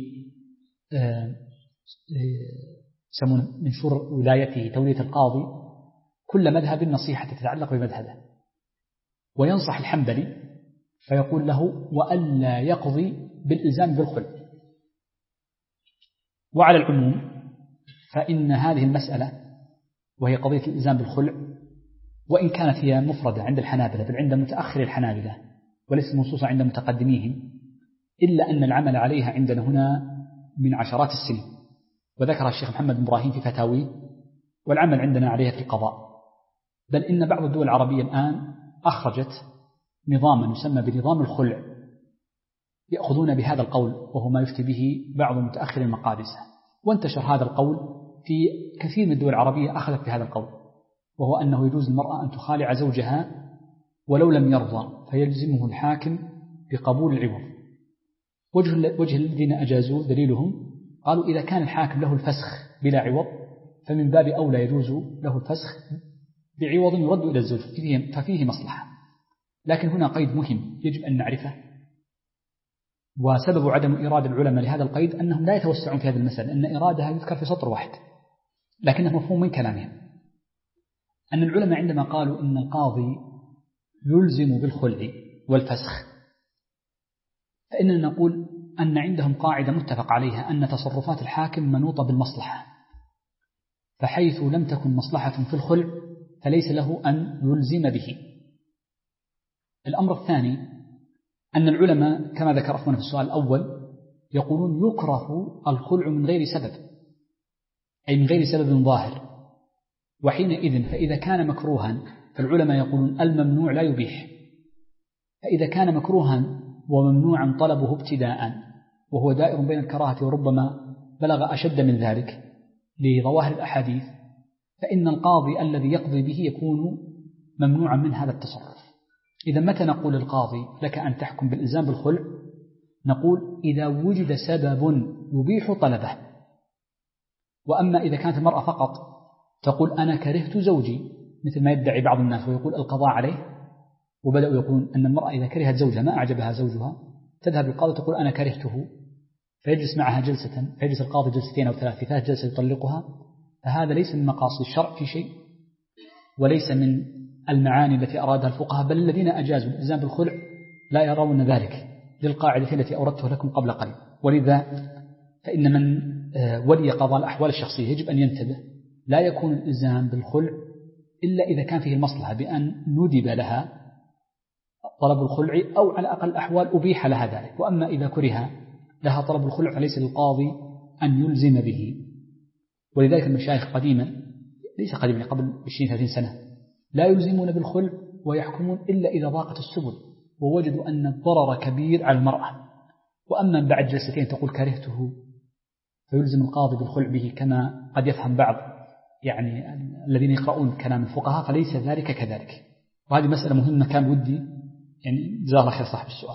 يسمونه منشور ولايته تولية القاضي كل مذهب نصيحة تتعلق بمذهبه، وينصح الحنبلي فيقول له: وألا يقضي بالإلزام بالخلع. وعلى العموم فإن هذه المسألة وهي قضية الإلزام بالخلع، وإن كانت هي مفردة عند الحنابلة بل عند متأخر الحنابلة وليست منصوصة عند متقدميهم، إلا أن العمل عليها عندنا هنا من عشرات السنين، وذكر الشيخ محمد بن إبراهيم في فتاويه، والعمل عندنا عليها في القضاء. بل إن بعض الدول العربية الآن أخرجت نظاما يسمى بنظام الخلع، يأخذون بهذا القول، وهو ما يفتي به بعض متأخر المقادسة، وانتشر هذا القول في كثير من الدول العربية أخذت بهذا القول، وهو أنه يجوز للمرأة أن تخالع زوجها ولو لم يرضى، فيلزمه الحاكم بقبول العوض. وجه الذين أجازوا دليلهم قالوا إذا كان الحاكم له الفسخ بلا عوض فمن باب أولى يجوز له الفسخ بعوض يرد إلى الزوج ففيه مصلحة. لكن هنا قيد مهم يجب أن نعرفه، وسبب عدم إرادة العلماء لهذا القيد أنهم لا يتوسعون في هذه المسألة، أن إرادها يذكر في سطر واحد، لكنه مفهوم من كلامهم أن العلماء عندما قالوا إن القاضي يلزم بالخلع والفسخ، فإننا نقول أن عندهم قاعدة متفق عليها أن تصرفات الحاكم منوطة بالمصلحة، فحيث لم تكن مصلحة في الخلع فليس له أن يلزم به. الأمر الثاني أن العلماء كما ذكر أخونا في السؤال الأول يقولون يكره الخلع من غير سبب، أي من غير سبب ظاهر، وحينئذ فإذا كان مكروها فالعلماء يقولون الممنوع لا يبيح، فإذا كان مكروها وممنوعا طلبه ابتداء وهو دائر بين الكراهة وربما بلغ أشد من ذلك لظواهر الأحاديث، فإن القاضي الذي يقضي به يكون ممنوعا من هذا التصرف. إذا متى نقول القاضي لك أن تحكم بالإلزام بالخلع؟ نقول إذا وجد سبب يبيح طلبه. وأما إذا كانت المرأة فقط تقول أنا كرهت زوجي مثل ما يدعي بعض الناس ويقول القضاء عليه، وبدأوا يقولون أن المرأة إذا كرهت زوجها ما أعجبها زوجها تذهب للقاضي تقول أنا كرهته، فيجلس معها جلسة، فيجلس القاضي جلستين أو ثلاث، في ثالث جلسة يطلقها. فهذا ليس من مقاصد الشرع في شيء، وليس من المعاني التي أرادها الفقهاء، بل الذين أجازوا الإلزام بالخلع لا يرون ذلك للقاعدة التي أوردتها لكم قبل قليل. ولذا فإن من ولي قضاء الأحوال الشخصية يجب أن ينتبه، لا يكون الإلزام بالخلع إلا إذا كان فيه المصلحة بأن ندب لها طلب الخلع أو على أقل الأحوال أبيح لها ذلك. وأما إذا كره لها طلب الخلع فليس للقاضي أن يلزم به. ولذلك المشايخ قديما، ليس قديما، قبل 20-30 سنة، لا يلزمون بالخلع ويحكمون إلا إذا ضاقت السبل ووجدوا أن الضرر كبير على المرأة. وأما بعد جلستين تقول كرهته فيلزم القاضي بالخلع به كما قد يفهم بعض يعني الذين يقرؤون كلام الفقهاء، فليس ذلك كذلك. وهذه مسألة مهمة كان ودي يعني جزاه الله خير صاحب السؤال.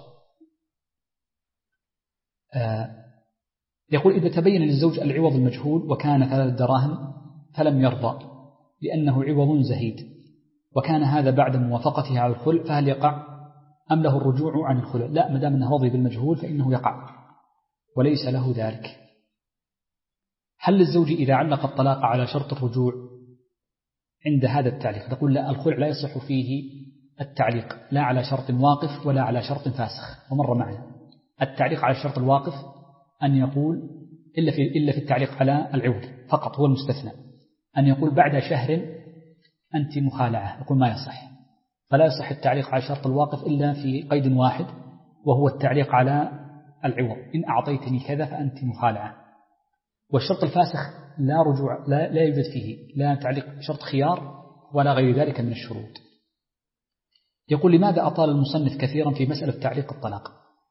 يقول إذا تبين للزوج العوض المجهول وكان 3 دراهم فلم يرضى لأنه عوض زهيد، وكان هذا بعد موافقته على الخلع، فهل يقع أم له الرجوع عن الخلع؟ لا، ما دام أنه رضي بالمجهول فإنه يقع وليس له ذلك. هل للزوج إذا علق الطلاق على شرط الرجوع عند هذا التعليق؟ نقول لا، الخلع لا يصح فيه التعليق لا على شرط واقف ولا على شرط فاسخ، ومر معنا التعليق على الشرط الواقف أن يقول إلا في التعليق على العوض فقط هو المستثنى، أن يقول بعد شهر أنت مخالعة، يقول ما يصح. فلا يصح التعليق على الشرط الواقف إلا في قيد واحد، وهو التعليق على العوض، إن أعطيتني كذا فأنت مخالعة. والشرط الفاسخ لا رجوع، لا يوجد فيه لا تعليق شرط خيار ولا غير ذلك من الشروط. يقول لماذا أطال المصنف كثيرا في مسألة تعليق الطلاق؟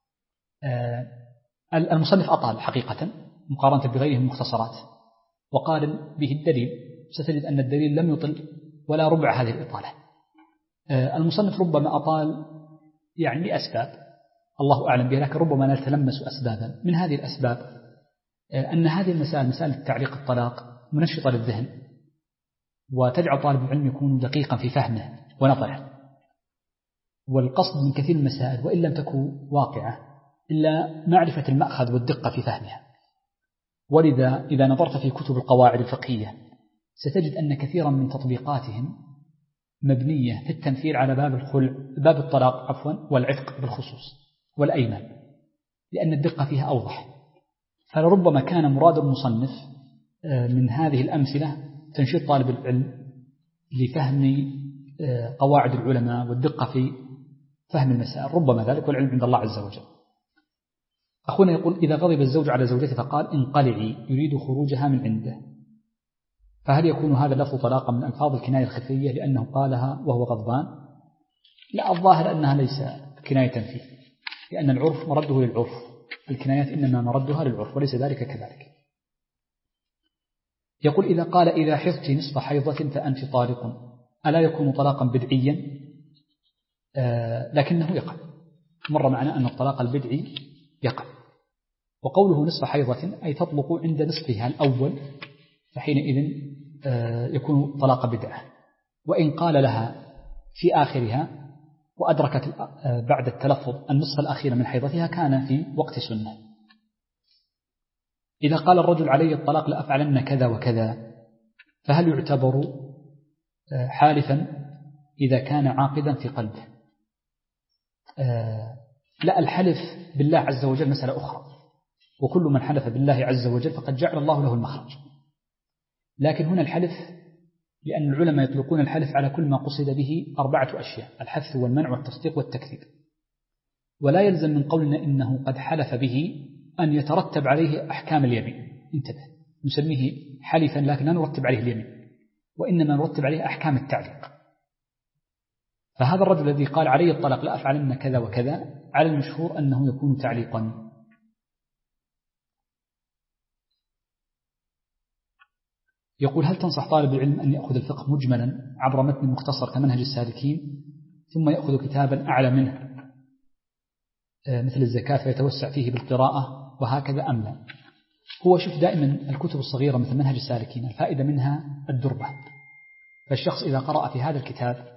المصنف أطال حقيقة مقارنة بغيره من المختصرات، وقارن به الدليل ستجد أن الدليل لم يطل ولا ربع هذه الإطالة. المصنف ربما أطال يعني لأسباب الله أعلم بها، لكن ربما نتلمس أسبابا. من هذه الأسباب أن هذه المسائل، مسألة تعليق الطلاق، منشطة للذهن وتجعل طالب العلم يكون دقيقا في فهمه ونظره. والقصد من كثير من المسائل وإن لم تكن واقعة إلا معرفة المأخذ والدقة في فهمها. ولذا إذا نظرت في كتب القواعد الفقهية ستجد أن كثيرا من تطبيقاتهم مبنية في التمثيل على باب الطلاق والعتق بالخصوص والأيمان، لأن الدقة فيها أوضح. فلربما كان مراد المصنف من هذه الأمثلة تنشيط طالب العلم لفهم قواعد العلماء والدقة في فهم المسائل، ربما ذلك، والعلم عند الله عز وجل. أخونا يقول إذا غضب الزوج على زوجته فقال انقلعي يريد خروجها من عنده، فهل يكون هذا اللفظ طلاقا من ألفاظ الكناية الخفية لأنه قالها وهو غضبان؟ لا، الظاهر أنها ليس كناية فيه، لأن العرف مرده للعرف، الكنايات إنما مردها للعرف وليس ذلك كذلك. يقول إذا قال إذا حفظت نصف حيضة فأنت طالق، ألا يكون طلاقا بدعيا؟ لكنه يقع. مر معنا أن الطلاق البدعي يقع. وقوله نصف حيضة أي تطلق عند نصفها الأول، فحينئذ يكون طلاق بدعة. وإن قال لها في آخرها وأدركت بعد التلفظ النصف الأخير من حيضتها كان في وقت سنة. إذا قال الرجل علي الطلاق لأفعلن كذا وكذا، فهل يعتبر حالفا إذا كان عاقدا في قلبه؟ لا، الحلف بالله عز وجل مسألة أخرى، وكل من حلف بالله عز وجل فقد جعل الله له المخرج. لكن هنا الحلف، لأن العلماء يطلقون الحلف على كل ما قصد به 4 أشياء: الحث والمنع والتصديق والتكذيب. ولا يلزم من قولنا إنه قد حلف به أن يترتب عليه أحكام اليمين. انتبه، نسميه حلفا لكن لا نرتب عليه اليمين، وإنما نرتب عليه أحكام التعليق. فهذا الرجل الذي قال علي الطلاق لا أفعلن كذا وكذا، على المشهور أنه يكون تعليقا. يقول هل تنصح طالب العلم أن يأخذ الفقه مجملا عبر متن مختصر كمنهج السالكين ثم يأخذ كتابا أعلى منه مثل الزكاة فيتوسع فيه بالقراءة وهكذا أم لا؟ هو شوف دائما الكتب الصغيرة مثل منهج السالكين الفائدة منها الدربة. فالشخص إذا قرأ في هذا الكتاب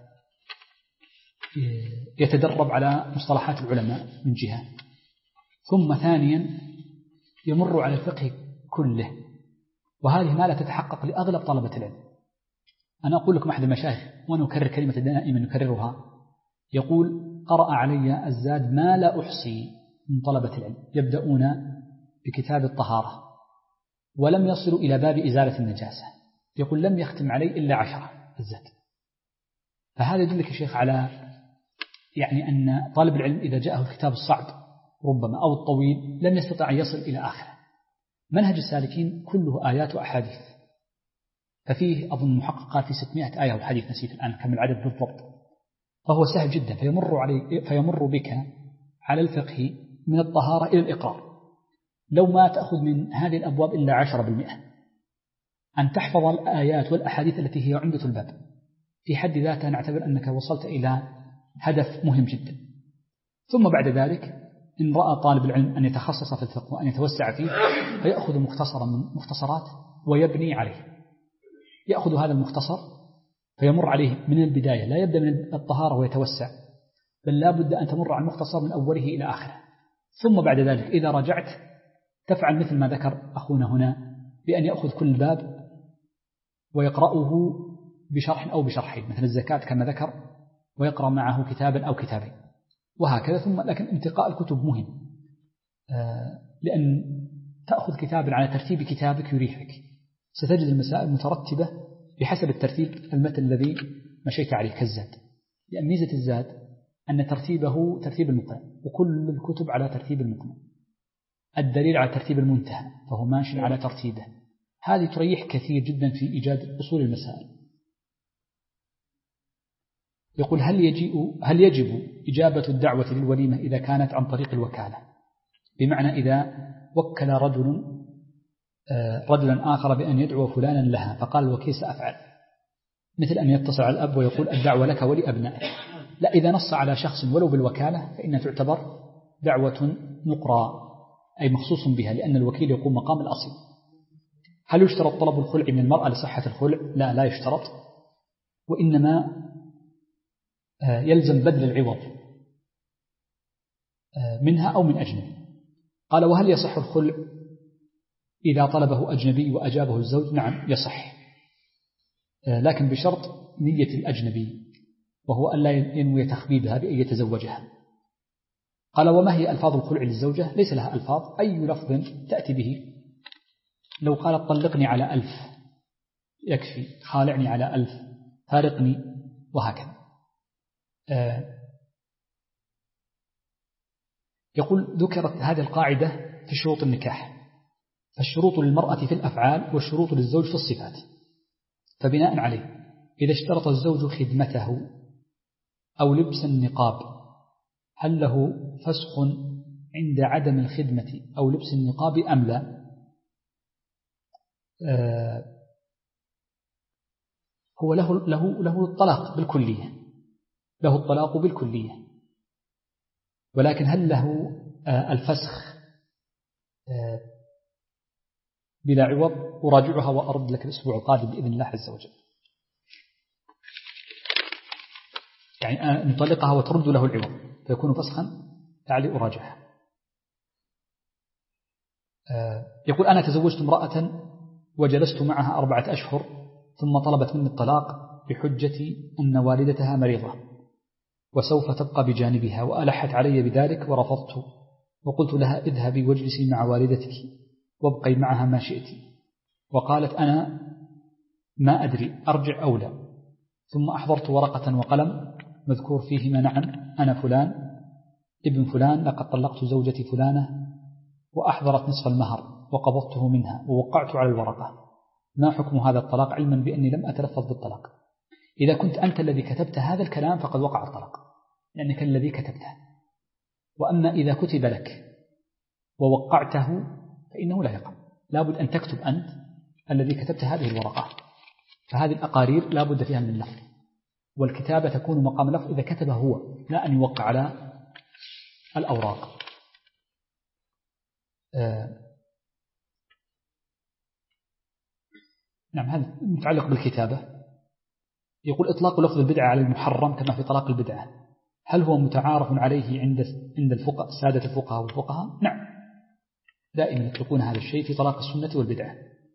يتدرب على مصطلحات العلماء من جهة، ثم ثانيا يمر على الفقه كله، وهذه ما لا تتحقق لأغلب طلبة العلم. أنا أقول لكم أحد المشايخ وأنا أكرر كلمة دائما نكررها، يقول قرأ علي الزاد ما لا أحصي من طلبة العلم يبدأون بكتاب الطهارة ولم يصلوا إلى باب إزالة النجاسة، يقول لم يختم علي إلا 10 الزاد. فهذا يدلك يا شيخ على يعني أن طالب العلم إذا جاءه الكتاب الصعب ربما أو الطويل لم يستطع أن يصل إلى آخره. منهج السالكين كله آيات وأحاديث، ففيه أظن محقق قال في 600 آية وحديث، نسيت الآن كم العدد بالضبط، فهو سهل جدا. فيمر بك على الفقه من الطهارة إلى الإقرار. لو ما تأخذ من هذه الأبواب إلا 10%، أن تحفظ الآيات والأحاديث التي هي عمدة الباب في حد ذاتها نعتبر أنك وصلت إلى هدف مهم جدا. ثم بعد ذلك إن رأى طالب العلم أن يتخصص في الفقه وأن يتوسع فيه فيأخذ مختصرا من مختصرات ويبني عليه. يأخذ هذا المختصر فيمر عليه من البداية، لا يبدأ من الطهارة ويتوسع، بل لا بد أن تمر على المختصر من أوله إلى آخره. ثم بعد ذلك إذا رجعت تفعل مثل ما ذكر أخونا هنا، بأن يأخذ كل باب ويقرأه بشرح أو بشرحين، مثل الزكاة كما ذكر، ويقرأ معه كتابا أو كتابين وهكذا. ثم لكن انتقاء الكتب مهم، لأن تأخذ كتابا على ترتيب كتابك يريحك، ستجد المسائل مترتبة بحسب الترتيب المتن الذي مشيت عليه كالزاد. لأن ميزة الزاد أن ترتيبه ترتيب المقنع، وكل الكتب على ترتيب المقنع. الدليل على ترتيب المنتهى فهو ماشي على ترتيبه. هذه تريح كثير جدا في إيجاد أصول المسائل. يقول هل يجب إجابة الدعوة للوليمة إذا كانت عن طريق الوكالة؟ بمعنى إذا وكل رجلا آخر بأن يدعو فلانا لها فقال الوكيل سأفعل، مثل أن يتصل على الأب ويقول الدعوة لك ولأبنائك. لا، إذا نص على شخص ولو بالوكالة فإنها تعتبر دعوة نقرى، أي مخصوص بها، لأن الوكيل يقوم مقام الأصل. هل يشترط طلب الخلع من المرأة لصحة الخلع؟ لا يشترط، وإنما يلزم بذل العوض منها أو من أجنبي. قال وهل يصح الخلع إذا طلبه أجنبي وأجابه الزوج؟ نعم يصح، لكن بشرط نية الأجنبي، وهو أن لا ينوي تخبيبها بأن يتزوجها. قال وما هي ألفاظ الخلع للزوجة؟ ليس لها ألفاظ، أي لفظ تأتي به. لو قالت طلقني على 1000 يكفي، خالعني على 1000، فارقني، وهكذا. يقول ذكرت هذه القاعدة في شروط النكاح، فالشروط للمرأة في الأفعال والشروط للزوج في الصفات. فبناء عليه إذا اشترط الزوج خدمته أو لبس النقاب هل له فسخ عند عدم الخدمة أو لبس النقاب أم لا؟ هو له الطلاق بالكلية، له الطلاق بالكلية، ولكن هل له الفسخ بلا عوض؟ أراجعها وأرد لك الأسبوع القادم بإذن الله عز وجل. يعني نطلقها وترد له العوض فيكون فسخا، لعلي أراجعها. يقول أنا تزوجت امرأة وجلست معها 4 أشهر ثم طلبت مني الطلاق بحجة أن والدتها مريضة وسوف تبقى بجانبها، وألحت علي بذلك ورفضت، وقلت لها اذهبي واجلسي مع والدتك وابقي معها ما شئت، وقالت أنا ما أدري أرجع أو لا. ثم أحضرت ورقة وقلم مذكور فيهما نعم أنا فلان ابن فلان لقد طلقت زوجتي فلانة، وأحضرت نصف المهر وقبضته منها ووقعت على الورقة. ما حكم هذا الطلاق علما بأني لم أتلفظ بالطلاق؟ إذا كنت أنت الذي كتبت هذا الكلام فقد وقع الطلاق لأنك الذي كتبته، وأما إذا كتب لك ووقعته فإنه لا يقع. لابد أن تكتب أنت الذي كتبت هذه الورقة، فهذه الأقارير لابد فيها من اللفظ، والكتابة تكون مقام اللفظ إذا كتبه هو، لا أن يوقع على الأوراق. نعم، هذا متعلق بالكتابة. يقول إطلاق لفظ البدعة على المحرم كما في طلاق البدعة، هل هو متعارف عليه عند الفقهاء سادة الفقهاء والفقهاء؟ نعم، دائما يطلقون هذا الشيء في طلاق السنة والبدعة.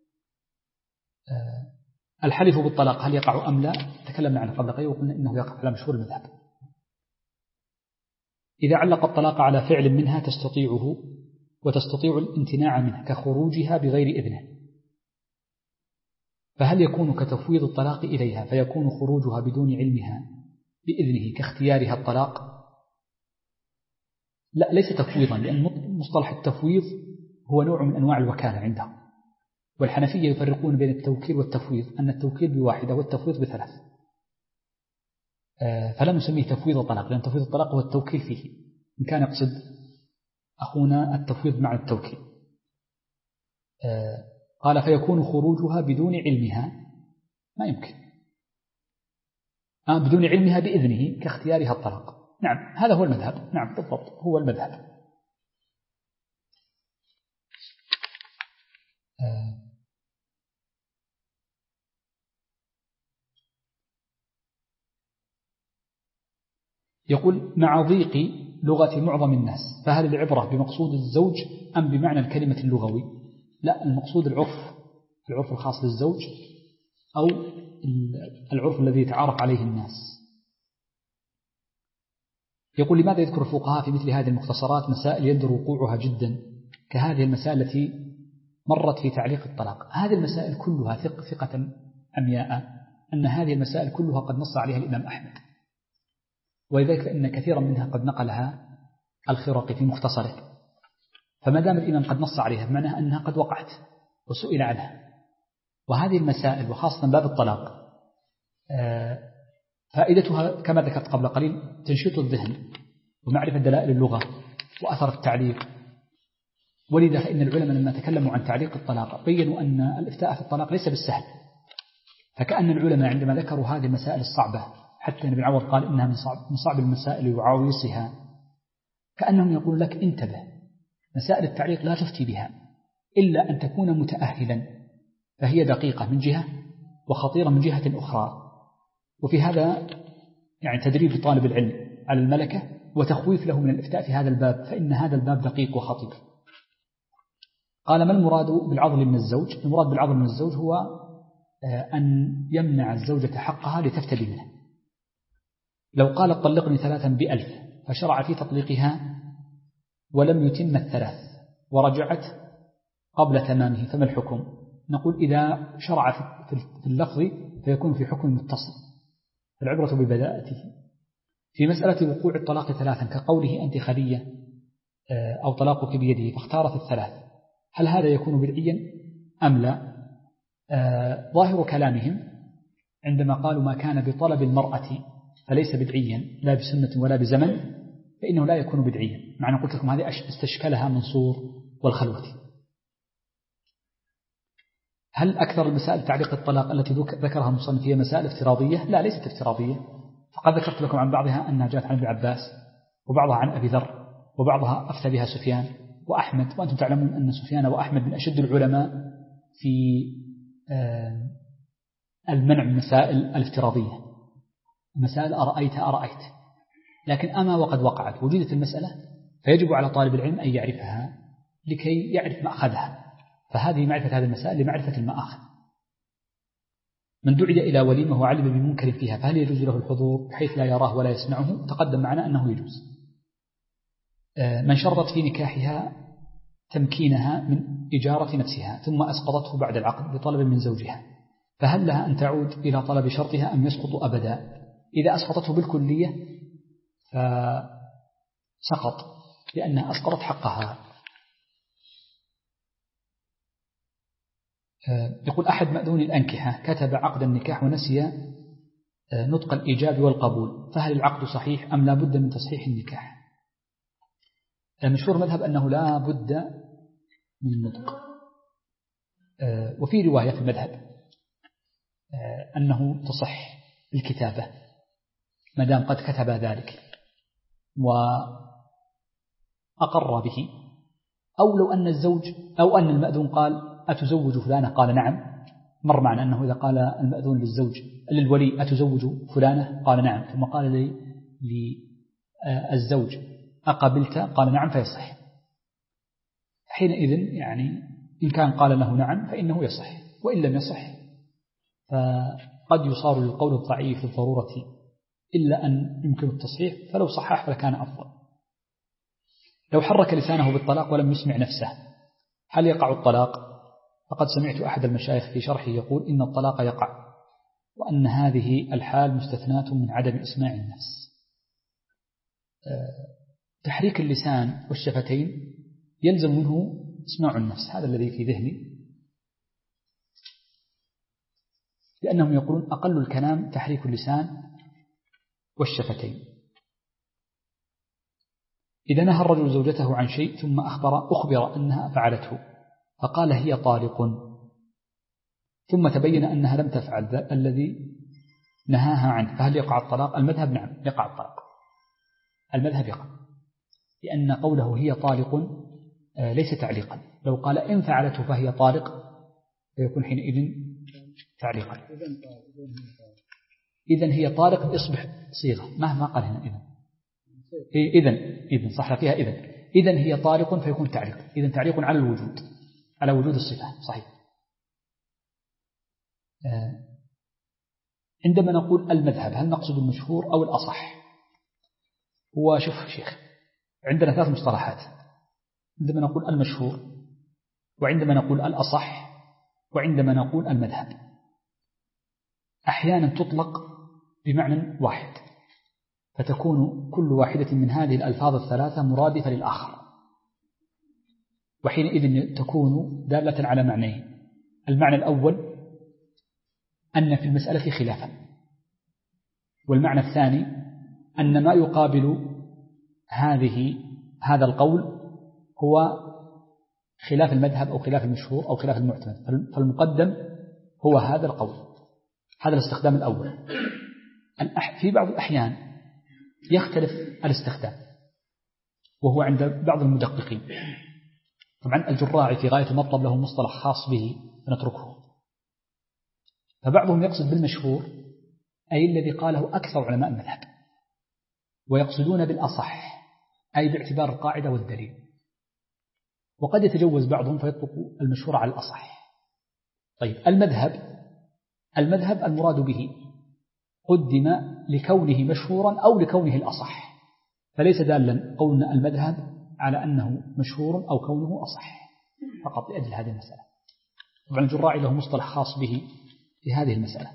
الحلف بالطلاق هل يقع أم لا؟ تكلمنا عنه قبل قليل وقلنا إنه يقع على مشهور المذهب. إذا علق الطلاق على فعل منها تستطيعه وتستطيع الامتناع منه كخروجها بغير إذنه، فهل يكون كتفويض الطلاق إليها فيكون خروجها بدون علمها بإذنه كاختيارها الطلاق؟ لا، ليس تفويضا، لأن مصطلح التفويض هو نوع من أنواع الوكالة عندهم، والحنفية يفرقون بين التوكيل والتفويض، أن التوكيل بواحدة والتفويض ب3، فلا نسميه تفويض الطلاق، لأن تفويض الطلاق هو التوكيل فيه، إن كان يقصد أخونا التفويض مع التوكيل. قال فيكون خروجها بدون علمها، ما يمكن، بدون علمها بإذنه كاختيارها الطلاق. نعم، هذا هو المذهب، نعم بالضبط هو المذهب. يقول مع ضيق لغة معظم الناس فهل العبرة بمقصود الزوج أم بمعنى الكلمة اللغوي؟ لا، المقصود العرف الخاص للزوج أو العرف الذي يتعارف عليه الناس. يقول لماذا يذكر الفقهاء في مثل هذه المختصرات مسائل يندر وقوعها جدا كهذه المسائل التي مرت في تعليق الطلاق؟ هذه المسائل كلها ثقة عمياء أن هذه المسائل كلها قد نص عليها الإمام أحمد، ولذلك فإن كثيرا منها قد نقلها الخرقي في مختصره، فما دام الإمام قد نص عليها بمعنى أنها قد وقعت وسئل عنها. وهذه المسائل وخاصة باب الطلاق فائدتها كما ذكرت قبل قليل تنشيط الذهن ومعرفة دلائل اللغة وأثر التعليق. ولذا فإن العلماء لما تكلموا عن تعليق الطلاق بيّنوا أن الإفتاء في الطلاق ليس بالسهل، فكأن العلماء عندما ذكروا هذه المسائل الصعبة، حتى ابن عوض قال إنها من صعب المسائل وعويصها، كأنهم يقول لك انتبه، مسائل التعليق لا تفتي بها إلا أن تكون متأهلا، فهي دقيقة من جهة وخطيرة من جهة أخرى. وفي هذا يعني تدريب طالب العلم على الملكة وتخويف له من الإفتاء في هذا الباب، فإن هذا الباب دقيق وخطير. قال ما المراد بالعضل من الزوج؟ المراد بالعضل من الزوج هو أن يمنع الزوجة حقها لتفتدي منه. لو قال طلقني 3 ب1000 فشرع في تطليقها ولم يتم 3 ورجعت قبل تمامه فما الحكم؟ نقول إذا شرع في اللفظ فيكون في حكم متصل، العبرة ببداءته. في مسألة وقوع الطلاق 3 كقوله أنت خلية أو طلاقك بيده فاختارت 3، هل هذا يكون بدعيا أم لا؟ ظاهر كلامهم عندما قالوا ما كان بطلب المرأة فليس بدعيا لا بسنة ولا بزمن فإنه لا يكون بدعيا، مع أن قلت لكم هذه استشكلها منصور والخلوتي. هل أكثر المسائل تعليق الطلاق التي ذكرها المصنف هي مسائل افتراضية؟ لا، ليست افتراضية. فقد ذكرت لكم عن بعضها أنها جاءت عن ابن عباس، وبعضها عن أبي ذر، وبعضها أفتى بها سفيان وأحمد. وأنتم تعلمون أن سفيان وأحمد من أشد العلماء في المنع من مسائل الافتراضية، مسائل أرأيت. لكن أما وقد وقعت وجدت المسألة فيجب على طالب العلم أن يعرفها لكي يعرف مأخذها. فهذه معرفة هذه المسائل لمعرفة المآخذ. من دعي إلى وليمة وعلم بمنكر فيها فهل يجوز له الحضور بحيث لا يراه ولا يسمعه؟ تقدم معنا أنه يجوز. من شرط في نكاحها تمكينها من إجارة نفسها ثم أسقطته بعد العقد بطلب من زوجها، فهل لها أن تعود إلى طلب شرطها أم يسقط أبدا؟ إذا أسقطته بالكلية فسقط لأنها أسقطت حقها. يقول أحد مأذون الأنكحة كتب عقد النكاح ونسي نطق الإيجاب والقبول، فهل العقد صحيح أم لا بد من تصحيح النكاح؟ مشهور المذهب أنه لا بد من النطق، وفي رواية في المذهب أنه تصح الكتابة ما دام قد كتب ذلك وأقر به. أو لو أن الزوج أو أن المأذون قال أتزوج فلانة قال نعم، مر معنا أنه إذا قال المأذون للولي أتزوج فلانة قال نعم، ثم قال للزوج أقبلت قال نعم فيصح. حينئذ يعني إن كان قال له نعم فإنه يصح، وإن لم يصح فقد يصار للقول الضعيف الضرورة إلا أن يمكن التصحيح، فلو صحح فكان أفضل. لو حرك لسانه بالطلاق ولم يسمع نفسه هل يقع الطلاق؟ فقد سمعت أحد المشايخ في شرحه يقول إن الطلاق يقع، وأن هذه الحال مستثناة من عدم إسماع النفس. تحريك اللسان والشفتين يلزم منه إسماع النفس، هذا الذي في ذهني، لأنهم يقولون أقل الكلام تحريك اللسان والشفتين. إذا نهى الرجل زوجته عن شيء ثم أخبر أنها فعلته فقال هي طالق، ثم تبين أنها لم تفعل الذي نهاها عنه، فهل يقع الطلاق؟ المذهب نعم يقع الطلاق، المذهب يقع، لأن قوله هي طالق ليس تعليقا. لو قال إن فعلته فهي طالق فيكون حينئذ تعليقا. إذن هي طالق يصبح صيغة مهما قال هنا إذن صح فيها إذن هي طالق فيكون تعليق. إذن تعليق على الوجود، على وجود الصفة صحيح. عندما نقول المذهب هل نقصد المشهور أو الأصح؟ هو شوف شيخ، عندنا ثلاث مصطلحات، عندما نقول المشهور، وعندما نقول الأصح، وعندما نقول المذهب. أحيانا تطلق بمعنى واحد فتكون كل واحدة من هذه الألفاظ الثلاثة مرادفة للآخر، وحينئذ تكون دالة على معنيين. المعنى الأول أن في المسألة خلافا، والمعنى الثاني أن ما يقابل هذا القول هو خلاف المذهب أو خلاف المشهور أو خلاف المعتمد، فالمقدم هو هذا القول. هذا الاستخدام الأول. في بعض الأحيان يختلف الاستخدام، وهو عند بعض المدققين. طبعا الجراعي في غاية المطلب له مصطلح خاص به فنتركه. فبعضهم يقصد بالمشهور أي الذي قاله أكثر علماء المذهب، ويقصدون بالأصح أي باعتبار القاعدة والدليل. وقد يتجوز بعضهم فيطلق المشهور على الأصح. طيب المذهب المراد به قدم لكونه مشهورا أو لكونه الأصح، فليس دالا قولنا المذهب على أنه مشهور أو كونه أصح، فقط لأجل هذه المسألة. طبعا الجراعي له مصطلح خاص به في هذه المسألة.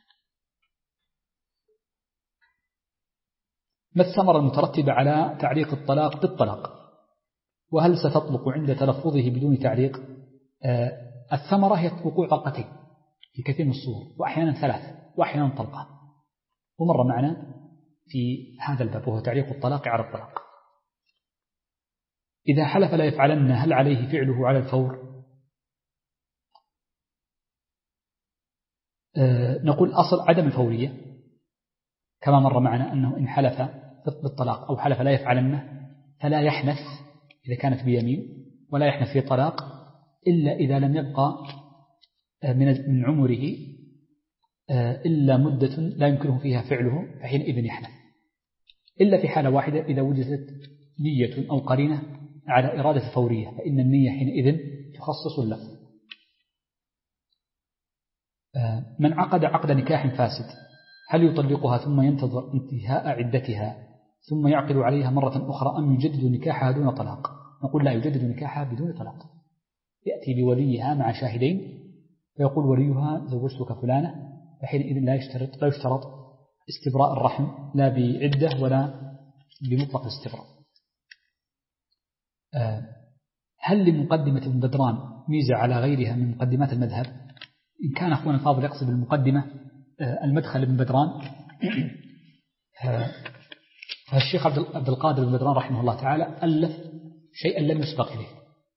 ما الثمرة المترتبة على تعليق الطلاق بالطلاق؟ وهل ستطلق عند تلفظه بدون تعليق؟ الثمرة هي وقوع طلقتين في كثير من الصور، وأحيانا ثلاث، وأحيانا طلقة، ومر معنا في هذا الباب وهو تعليق الطلاق على الطلاق. إذا حلف لا يفعلن هل عليه فعله على الفور؟ نقول أصل عدم الفورية كما مر معنا أنه إن حلف بالطلاق أو حلف لا يفعلنه فلا يحنث إذا كانت بيمين، ولا يحنث في طلاق إلا إذا لم يبقى من عمره إلا مدة لا يمكنه فيها فعله، فحينئذ يحنث، إلا في حالة واحدة إذا وجدت نية أو قرينة على إرادة الفورية، فإن النية حينئذ تخصص اللفظ. من عقد عقد نكاح فاسد هل يطلقها ثم ينتظر انتهاء عدتها ثم يعقد عليها مرة أخرى أم يجدد نكاحها دون طلاق؟ نقول لا، يجدد نكاحها بدون طلاق، يأتي بوليها مع شاهدين فيقول وليها زوجتك فلانة، فحينئذ لا يشترط استبراء الرحم لا بعدة ولا بمطلق الاستبراء. هل لمقدمة ابن بدران ميزة على غيرها من مقدمات المذهب؟ إن كان أخونا الفاضل يقصد بالمقدمة المدخل ابن بدران، فالشيخ عبد القادر بن بدران رحمه الله تعالى ألف شيئا لم يسبق إليه.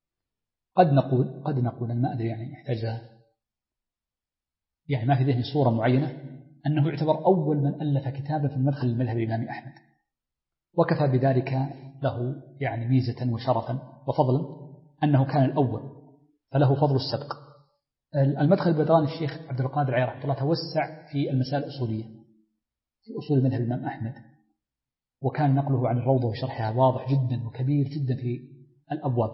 قد نقول أنا ما أدري، يعني يحتاج، يعني ما في ذهني صورة معينة أنه يعتبر أول من ألف كتابا في المدخل المذهب الإمام أحمد، وكفى بذلك له يعني ميزة وشرفا وفضلا أنه كان الأول، فله فضل السبق. المدخل البدران الشيخ عبد القادر عليه رحمه الله توسع في المسائل الأصولية في أصول مذهب الإمام أحمد، وكان نقله عن الروضة وشرحها واضح جدا وكبير جدا في الأبواب.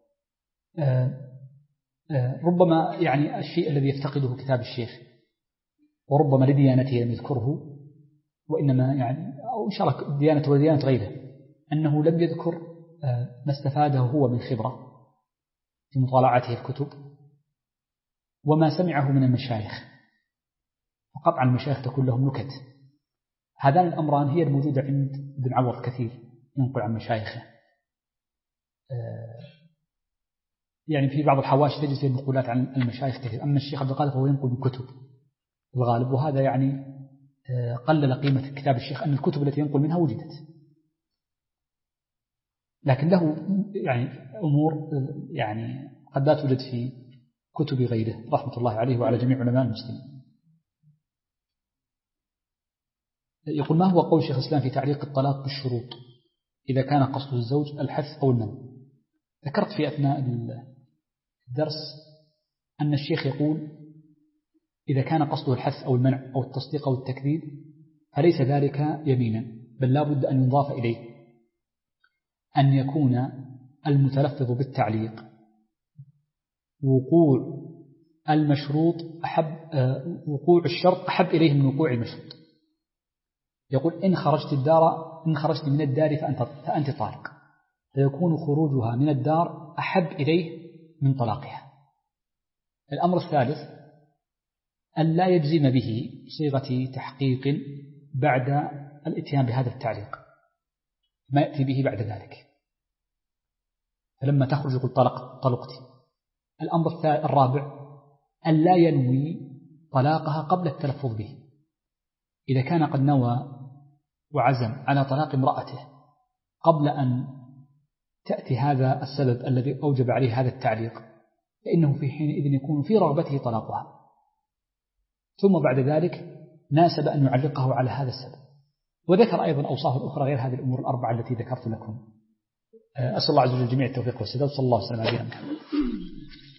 ربما يعني الشيء الذي يفتقده كتاب الشيخ وربما لديانته لم يذكره، وإنما يعني أو إن شاء الله ديانته وديانة غيره، أنه لم يذكر ما استفاده هو من خبرة في مطالعته الكتب وما سمعه من المشايخ، وقطعا المشايخ تكون لهم نكت. هذان الأمران هي الموجودة عند ابن عوض كثير، ينقل عن مشايخه، يعني في بعض الحواشي تجد فيه نقولات عن المشايخ كثير، أما الشيخ عبد القادر فهو ينقل من كتب الغالب، وهذا يعني قلل قيمة كتاب الشيخ أن الكتب التي ينقل منها وجدت، لكن له يعني أمور يعني قد لا توجد في كتب غيره رحمة الله عليه وعلى جميع علماء المسلمين. يقول ما هو قول شيخ الإسلام في تعليق الطلاق بالشروط إذا كان قصد الزوج الحث أو المنع؟ ذكرت في أثناء الدرس أن الشيخ يقول إذا كان قصده الحث أو المنع أو التصديق أو التكذيب فليس ذلك يمينا، بل لا بد أن يضاف إليه أن يكون المتلفظ بالتعليق وقوع المشروط وقوع الشرط أحب إليه من وقوع المشروط. يقول إن خرجت من الدار فأنت طالق، فيكون خروجها من الدار أحب إليه من طلاقها. الأمر الثالث أن لا يجزم به صيغة تحقيق بعد الاتيان بهذا التعليق، ما يأتي به بعد ذلك، فلما تخرج يقول طلقتي. الأمر الرابع أن لا ينوي طلاقها قبل التلفظ به، إذا كان قد نوى وعزم على طلاق امرأته قبل أن تأتي هذا السبب الذي أوجب عليه هذا التعليق، فإنه في حينئذ يكون في رغبته طلاقها، ثم بعد ذلك ناسب أن يعلقه على هذا السبب. وذكر أيضا أوصاف أخرى غير هذه الأمور الأربعة التي ذكرت لكم. أسأل الله عز وجل جميع التوفيق والسداد، صلى الله عليه وسلم على نبينا محمد.